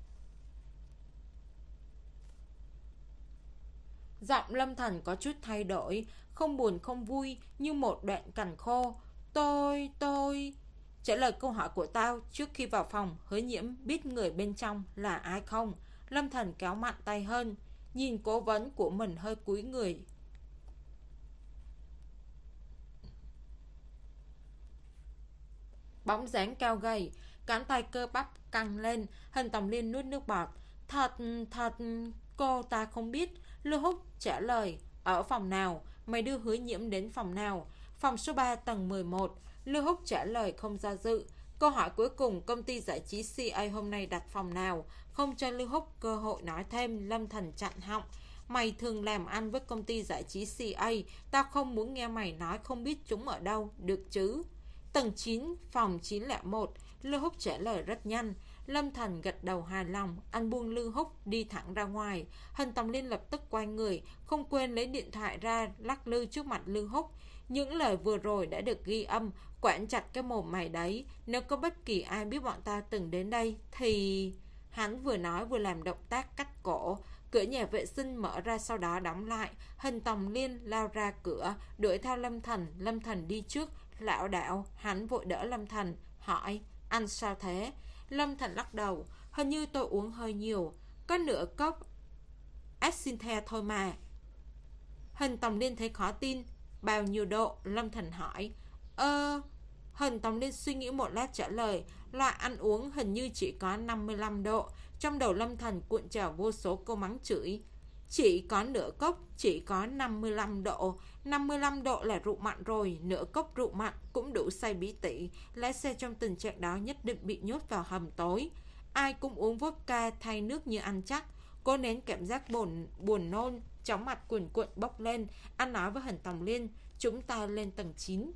Giọng Lâm Thần có chút thay đổi, không buồn không vui, như một đoạn cành khô. Tôi, tôi... Trả lời câu hỏi của tao, trước khi vào phòng, Hứa Nhiễm biết người bên trong là ai không? Lâm Thần kéo mạnh tay hơn, nhìn cố vấn của mình hơi cúi người. Bóng dáng cao gầy, cánh tay cơ bắp căng lên. Hân Tòng Liên nuốt nước bọt. Thật, thật, cô ta không biết. Lưu Húc trả lời. Ở phòng nào? Mày đưa Hứa Nhiễm đến phòng nào? Phòng số ba tầng mười một. Lưu Húc trả lời không do dự. Câu hỏi cuối cùng, công ty giải trí xê a hôm nay đặt phòng nào? Không cho Lưu Húc cơ hội nói thêm, Lâm Thần chặn họng. Mày thường làm ăn với công ty giải trí xê a, tao không muốn nghe mày nói không biết chúng ở đâu, được chứ? Tầng chín, phòng chín không một. Lưu Húc trả lời rất nhanh. Lâm Thần gật đầu hài lòng. Anh buông Lưu Húc đi thẳng ra ngoài. Hân Tòng Liên lập tức quay người, không quên lấy điện thoại ra lắc lư trước mặt Lưu Húc. Những lời vừa rồi đã được ghi âm. Quản chặt cái mồm mày đấy. Nếu có bất kỳ ai biết bọn ta từng đến đây thì... Hắn vừa nói vừa làm động tác cắt cổ. Cửa nhà vệ sinh mở ra sau đó đóng lại. Hân Tòng Liên lao ra cửa, đuổi theo Lâm Thần. Lâm Thần đi trước, lão đảo. Hắn vội đỡ Lâm Thần, hỏi: anh sao thế? Lâm Thần lắc đầu. Hình như tôi uống hơi nhiều, có nửa cốc Asinthe thôi mà. Hân Tòng Liên thấy khó tin. Bao nhiêu độ? Lâm Thần hỏi. Ơ... Hân Tòng Liên suy nghĩ một lát trả lời. Loại ăn uống hình như chỉ có năm mươi lăm độ. Trong đầu Lâm Thần cuộn trào vô số câu mắng chửi. Chỉ có nửa cốc, chỉ có năm mươi lăm độ. năm mươi lăm độ là rượu mặn rồi. Nửa cốc rượu mặn cũng đủ say bí tỉ. Lái xe trong tình trạng đó nhất định bị nhốt vào hầm tối. Ai cũng uống vodka thay nước như ăn chắc. Cô nén cảm giác buồn, buồn nôn, chóng mặt cuồn cuộn bốc lên. Anh nói với Hân Tòng Liên: chúng ta lên tầng chín.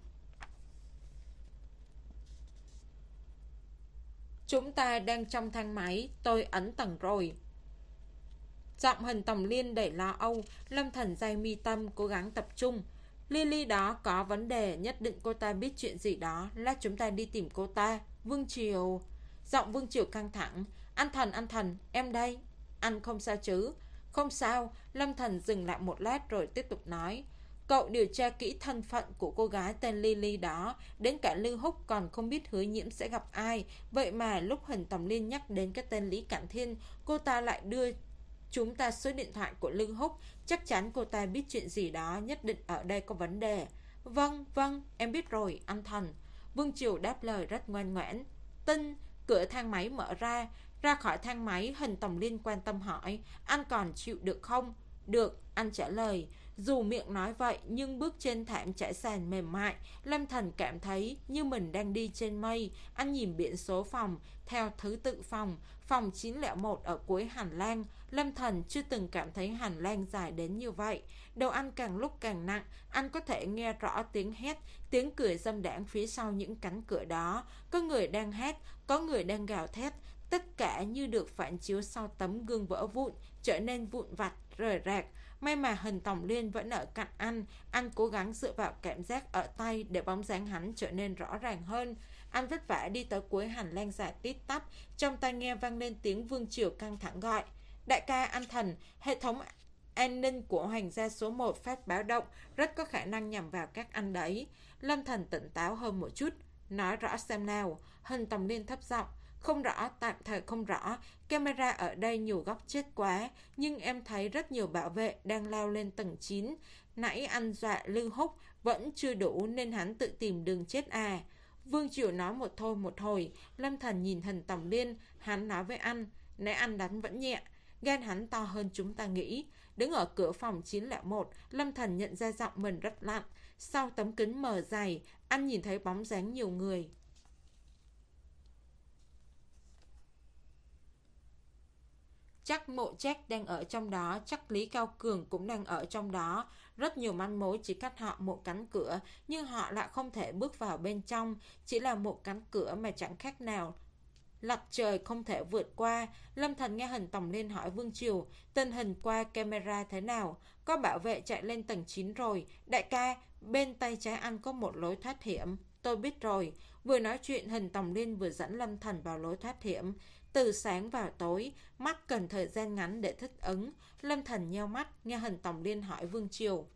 Chúng ta đang trong thang máy, tôi ấn tầng rồi. Giọng Hân Tòng Liên đầy lo âu. Lâm Thần day mi tâm, cố gắng tập trung. Lily đó có vấn đề, nhất định cô ta biết chuyện gì đó. Lát chúng ta đi tìm cô ta. Vương Triều. Giọng Vương Triều căng thẳng. Anh Thần, anh Thần, em đây. Anh không sao chứ? Không sao. Lâm Thần dừng lại một lát rồi tiếp tục nói. Cậu điều tra kỹ thân phận của cô gái tên Lily đó. Đến cả Lưu Húc còn không biết Hứa Nhiễm sẽ gặp ai. Vậy mà lúc Hân Tòng Liên nhắc đến cái tên Lý Cảnh Thiên, cô ta lại đưa chúng ta số điện thoại của Lưu Húc. Chắc chắn cô ta biết chuyện gì đó, nhất định ở đây có vấn đề. Vâng, vâng, em biết rồi, anh Thần. Vương Triều đáp lời rất ngoan ngoãn. Tinh, cửa thang máy mở ra. Ra khỏi thang máy, Hân Tòng Liên quan tâm hỏi. Anh còn chịu được không? Được, anh trả lời. Dù miệng nói vậy nhưng bước trên thảm trải sàn mềm mại, Lâm Thần cảm thấy như mình đang đi trên mây. Anh nhìn biển số phòng theo thứ tự phòng, phòng chín không một ở cuối hành lang. Lâm Thần chưa từng cảm thấy hành lang dài đến như vậy. Đầu anh càng lúc càng nặng, anh có thể nghe rõ tiếng hét, tiếng cười dâm đãng phía sau những cánh cửa đó. Có người đang hét, có người đang gào thét, tất cả như được phản chiếu sau tấm gương vỡ vụn, trở nên vụn vặt, rời rạc. May mà hình Tòng Liên vẫn ở cạnh anh. Anh cố gắng dựa vào cảm giác ở tay để bóng dáng hắn trở nên rõ ràng hơn. Anh vất vả đi tới cuối hành lang dài tít tắp, trong tai nghe vang lên tiếng Vương Triều căng thẳng gọi: Đại ca, anh Thần, hệ thống an ninh của Hoàng gia số một phát báo động, rất có khả năng nhằm vào các anh đấy. Lâm Thần tỉnh táo hơn một chút, nói rõ xem nào. Hình Tòng Liên thấp giọng: Không rõ, tạm thời không rõ. Camera ở đây nhiều góc chết quá, nhưng em thấy rất nhiều bảo vệ đang lao lên tầng chín. Nãy anh dọa Lưu Húc vẫn chưa đủ nên hắn tự tìm đường chết à. Vương Triều nói một thôi một hồi. Lâm Thần nhìn Hình Tòng Liên, hắn nói với anh: Nãy anh đánh vẫn nhẹ, gan hắn to hơn chúng ta nghĩ. Đứng ở cửa phòng chín không một, Lâm Thần nhận ra giọng mình rất lạnh. Sau tấm kính mờ dày, anh nhìn thấy bóng dáng nhiều người. Chắc Mộ Jack đang ở trong đó, chắc Lý Cao Cường cũng đang ở trong đó. Rất nhiều manh mối chỉ cách họ một cánh cửa, nhưng họ lại không thể bước vào bên trong. Chỉ là một cánh cửa mà chẳng khác nào lạch trời không thể vượt qua. Lâm Thần nghe Hình Tòng Liên hỏi Vương Triều: Tình hình qua camera thế nào? Có bảo vệ chạy lên tầng chín rồi. Đại ca, bên tay trái anh có một lối thoát hiểm. Tôi biết rồi. Vừa nói chuyện, Hình Tòng Liên vừa dẫn Lâm Thần vào lối thoát hiểm. Từ sáng vào tối, mắt cần thời gian ngắn để thích ứng. Lâm Thần nheo mắt, nghe Hình Tòng Liên hỏi Vương Triều: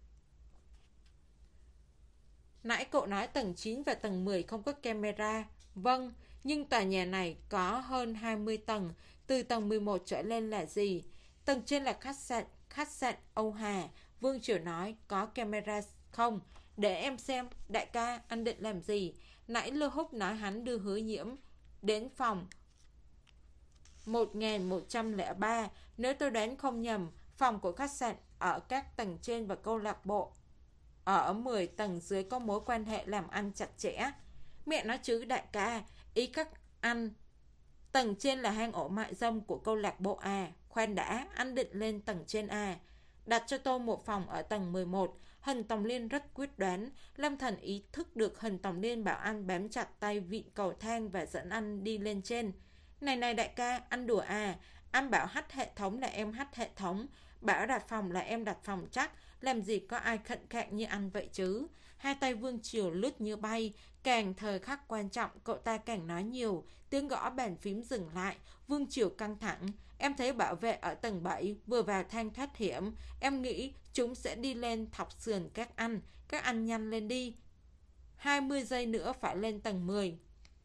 Nãy cậu nói tầng chín và tầng mười không có camera. Vâng, nhưng tòa nhà này có hơn hai mươi tầng. Từ tầng mười một trở lên là gì? Tầng trên là khách sạn, khách sạn Âu Hà. Vương Triều nói: Có camera không? Để em xem. Đại ca, anh định làm gì? Nãy Lưu Húc nói hắn đưa Hứa Nhiễm đến phòng một nghìn một trăm lẻ ba. Nếu tôi đoán không nhầm, phòng của khách sạn ở các tầng trên và câu lạc bộ ở mười tầng dưới có mối quan hệ làm ăn chặt chẽ. Mẹ nói chứ đại ca, ý các anh tầng trên là hang ổ mại dâm của câu lạc bộ à? Khoan đã, anh định lên tầng trên à? Đặt cho tôi một phòng ở tầng mười một. Hình Tòng Liên rất quyết đoán. Lâm Thần ý thức được Hình Tòng Liên bảo anh bám chặt tay vịn cầu thang và dẫn anh đi lên trên. Này này đại ca, anh đùa à? Anh bảo hack hệ thống là em hack hệ thống, bảo đặt phòng là em đặt phòng chắc. Làm gì có ai khận khạng như anh vậy chứ? Hai tay Vương Triều lướt như bay. Càng thời khắc quan trọng, cậu ta càng nói nhiều. Tiếng gõ bàn phím dừng lại. Vương Triều căng thẳng. Em thấy bảo vệ ở tầng bảy vừa vào thang thoát hiểm. Em nghĩ chúng sẽ đi lên thọc sườn các anh. Các anh nhanh lên đi. hai mươi giây nữa phải lên tầng mười.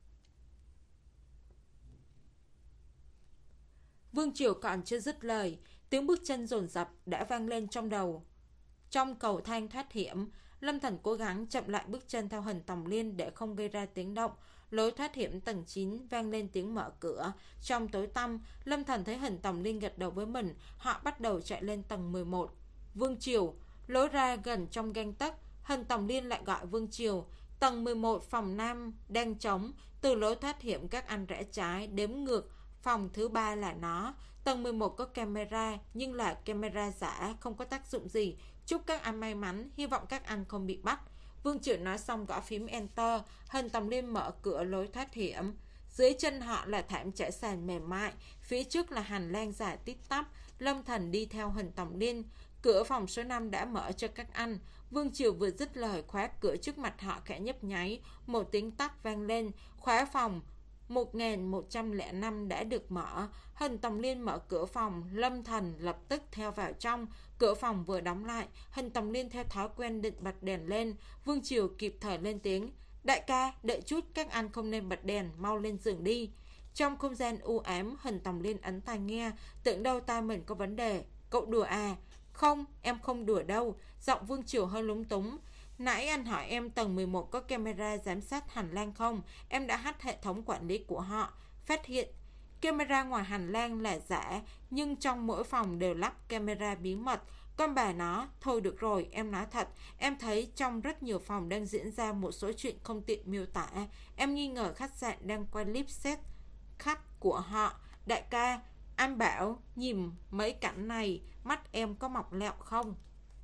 Vương Triều còn chưa dứt lời, tiếng bước chân dồn dập đã vang lên trong đầu. Trong cầu thang thoát hiểm, Lâm Thần cố gắng chậm lại bước chân theo Hình Tòng Liên để không gây ra tiếng động. Lối thoát hiểm tầng chín vang lên tiếng mở cửa. Trong tối tăm, Lâm Thần thấy Hình Tòng Liên gật đầu với mình. Họ bắt đầu chạy lên tầng mười một. Vương Triều, lối ra gần trong gang tấc. Hình Tòng Liên lại gọi Vương Triều. Tầng mười một phòng nam đang trống. Từ lối thoát hiểm các anh rẽ trái, đếm ngược. Phòng thứ ba là nó. Tầng mười một có camera, nhưng là camera giả, không có tác dụng gì. Chúc các anh may mắn, hy vọng các anh không bị bắt. Vương Triều nói xong gõ phím Enter. Hình Tòng Liên mở cửa lối thoát hiểm. Dưới chân họ là thảm trải sàn mềm mại, phía trước là hành lang dài tít tắp. Lâm Thần đi theo Hình Tòng Liên. Cửa phòng số năm đã mở cho các anh. Vương Triều vừa dứt lời, khóa cửa trước mặt họ khẽ nhấp nháy. Một tiếng tắt vang lên. Khóa phòng một nghìn một trăm lẻ năm đã được mở. Hình Tòng Liên mở cửa phòng. Lâm Thần lập tức theo vào trong. Cửa phòng vừa đóng lại, Hình Tòng Liên theo thói quen định bật đèn lên. Vương Triều kịp thời lên tiếng: Đại ca, đợi chút, các anh không nên bật đèn, mau lên giường đi. Trong không gian u ám, Hình Tòng Liên ấn tai nghe, tưởng đâu tai mình có vấn đề. Cậu đùa à? Không, em không đùa đâu. Giọng Vương Triều hơi lúng túng. Nãy anh hỏi em tầng mười một có camera giám sát hành lang không? Em đã hack hệ thống quản lý của họ. Phát hiện camera ngoài hành lang là giả, nhưng trong mỗi phòng đều lắp camera bí mật. Con bà nó, thôi được rồi, em nói thật, em thấy trong rất nhiều phòng đang diễn ra một số chuyện không tiện miêu tả. Em nghi ngờ khách sạn đang quay clip set khách của họ. Đại ca, anh bảo nhìn mấy cảnh này, mắt em có mọc lẹo không?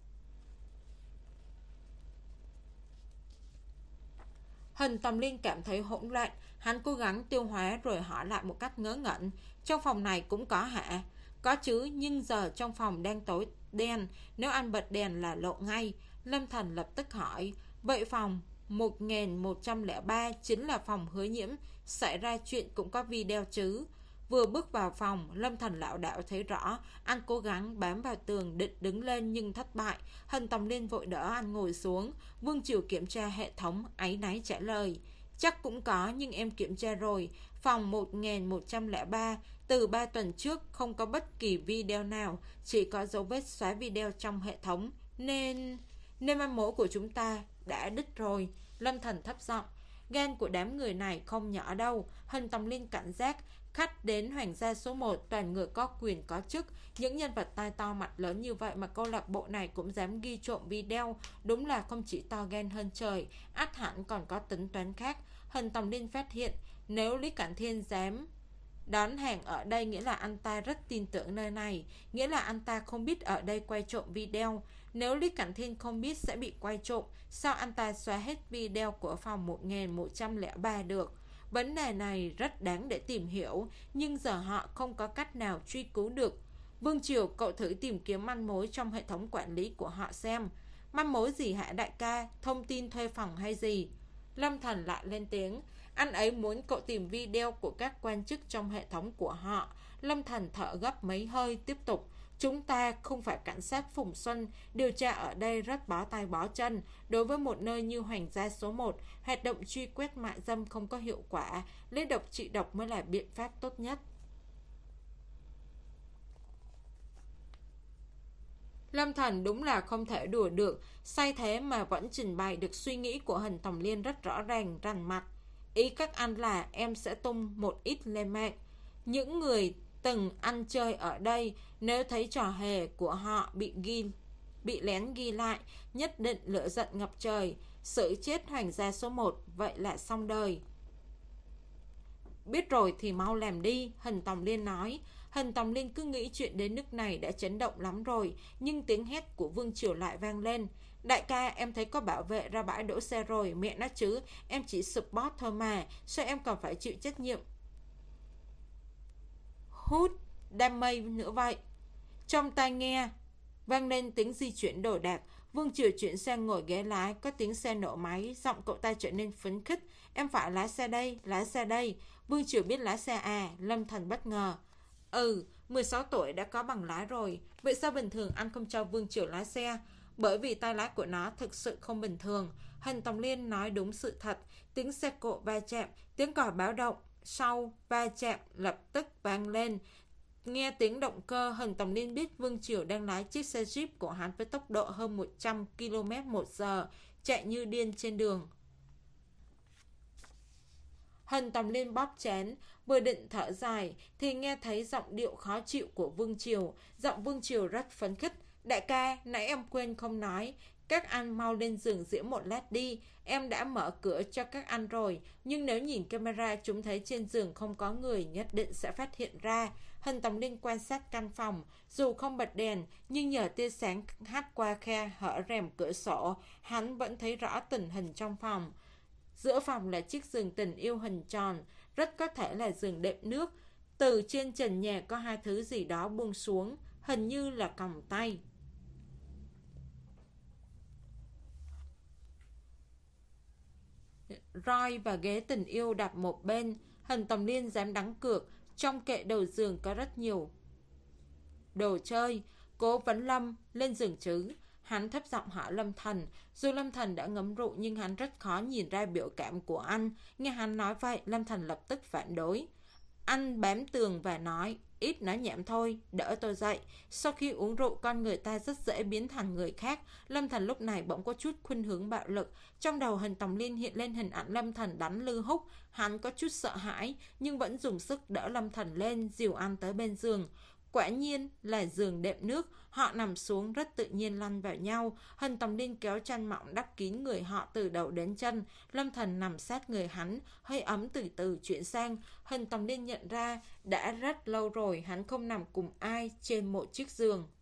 Hình Tầm Liên cảm thấy hỗn loạn, hắn cố gắng tiêu hóa rồi hỏi lại một cách ngớ ngẩn. Trong phòng này cũng có hả? Có chứ, nhưng giờ trong phòng đang tối đen, nếu anh bật đèn là lộ ngay. Lâm Thần lập tức hỏi, vậy phòng một nghìn một trăm lẻ ba chính là phòng Hứa Nhiễm xảy ra chuyện cũng có video chứ? Vừa bước vào phòng, Lâm Thần lão đảo thấy rõ, anh cố gắng bám vào tường định đứng lên nhưng thất bại. Hình Tầm Liên vội đỡ anh ngồi xuống. Vương Triều kiểm tra hệ thống, áy náy trả lời, chắc cũng có nhưng em kiểm tra rồi, phòng một nghìn một trăm lẻ ba từ ba tuần trước không có bất kỳ video nào, chỉ có dấu vết xóa video trong hệ thống, nên nên manh mối của chúng ta đã đứt rồi. Lâm Thần thấp giọng, gan của đám người này không nhỏ đâu. Hình Tầm Liên cảnh giác, khách đến Hoàng gia số một toàn người có quyền có chức, những nhân vật tai to mặt lớn như vậy mà câu lạc bộ này cũng dám ghi trộm video, đúng là không chỉ to gan hơn trời, ắt hẳn còn có tính toán khác. Hình Tầm Liên phát hiện, nếu Lý Cảnh Thiên dám đón hàng ở đây nghĩa là anh ta rất tin tưởng nơi này, nghĩa là anh ta không biết ở đây quay trộm video. Nếu Lý Cảnh Thiên không biết sẽ bị quay trộm, sao anh ta xóa hết video của phòng một nghìn một trăm lẻ ba được? Vấn đề này rất đáng để tìm hiểu, nhưng giờ họ không có cách nào truy cứu được. Vương Triều, cậu thử tìm kiếm manh mối trong hệ thống quản lý của họ xem. Manh mối gì hả đại ca? Thông tin thuê phòng hay gì? Lâm Thần lại lên tiếng, anh ấy muốn cậu tìm video của các quan chức trong hệ thống của họ. Lâm Thần thở gấp mấy hơi tiếp tục, chúng ta không phải cảnh sát Phùng Xuân, điều tra ở đây rất bó tay bó chân. Đối với một nơi như Hoàng gia số một, hoạt động truy quét mại dâm không có hiệu quả, lấy độc trị độc mới là biện pháp tốt nhất. Lâm Thần đúng là không thể đùa được, say thế mà vẫn trình bày được suy nghĩ của Hình Tầm Liên rất rõ ràng rành mạch. Ý các anh là em sẽ tung một ít lên mạng. Những người từng ăn chơi ở đây, nếu thấy trò hề của họ bị ghi bị lén ghi lại, nhất định lửa giận ngập trời, xử chết Hoàng gia số một, vậy là xong đời. Biết rồi thì mau làm đi, Hình Tòng Liên nói. Hình Tòng Liên cứ nghĩ chuyện đến nước này đã chấn động lắm rồi, nhưng tiếng hét của Vương Triều lại vang lên. Đại ca, em thấy có bảo vệ ra bãi đỗ xe rồi, mẹ nó chứ, em chỉ support thôi mà, sao em còn phải chịu trách nhiệm hút đam mê nữa vậy? Trong tai nghe vang lên tiếng di chuyển đồ đạc. Vương Triều chuyển sang ngồi ghế lái, có tiếng xe nổ máy, giọng cậu ta trở nên phấn khích. Em phải lái xe đây, lái xe đây. Vương Triều biết lái xe à? Lâm Thần bất ngờ. Ừ, mười sáu tuổi đã có bằng lái rồi. Vậy sao bình thường anh không cho Vương Triều lái xe? Bởi vì tay lái của nó thực sự không bình thường. Hình Tòng Liên nói đúng sự thật. Tiếng xe cộ va chạm, tiếng còi báo động sau va chạm lập tức vang lên. Nghe tiếng động cơ, Hình Tòng Liên biết Vương Triều đang lái chiếc xe Jeep của hắn với tốc độ hơn một trăm ki lô mét một giờ, chạy như điên trên đường. Hình Tòng Liên bóp chén, vừa định thở dài thì nghe thấy giọng điệu khó chịu của Vương Triều. Giọng Vương Triều rất phấn khích. Đại ca, nãy em quên không nói, các anh mau lên giường diễn một lát đi. Em đã mở cửa cho các anh rồi, nhưng nếu nhìn camera chúng thấy trên giường không có người, nhất định sẽ phát hiện ra. Hình Tòng Liên quan sát căn phòng, dù không bật đèn, nhưng nhờ tia sáng hắt qua khe hở rèm cửa sổ, hắn vẫn thấy rõ tình hình trong phòng. Giữa phòng là chiếc giường tình yêu hình tròn, rất có thể là giường đệm nước. Từ trên trần nhà có hai thứ gì đó buông xuống, hình như là còng tay. Roi và ghế tình yêu đặt một bên. Hình Tòng Liên dám đánh cược, trong kệ đầu giường có rất nhiều đồ chơi. Cố vấn Lâm lên giường chứ? Hắn thấp giọng hỏi Lâm Thần. Dù Lâm Thần đã ngấm rượu nhưng hắn rất khó nhìn ra biểu cảm của anh. Nghe hắn nói vậy, Lâm Thần lập tức phản đối. Anh bám tường và nói, ít nói nhảm thôi, đỡ tôi dậy. Sau khi uống rượu, con người ta rất dễ biến thành người khác. Lâm Thần lúc này bỗng có chút khuynh hướng bạo lực. Trong đầu Hình Tòng Liên hiện lên hình ảnh Lâm Thần đánh Lư Húc. Hắn có chút sợ hãi, nhưng vẫn dùng sức đỡ Lâm Thần lên, dìu anh tới bên giường. Quả nhiên là giường đệm nước, họ nằm xuống rất tự nhiên lăn vào nhau. Hình Tòng Liên kéo chăn mỏng đắp kín người họ từ đầu đến chân. Lâm Thần nằm sát người hắn, hơi ấm từ từ chuyển sang. Hình Tòng Liên nhận ra đã rất lâu rồi hắn không nằm cùng ai trên một chiếc giường.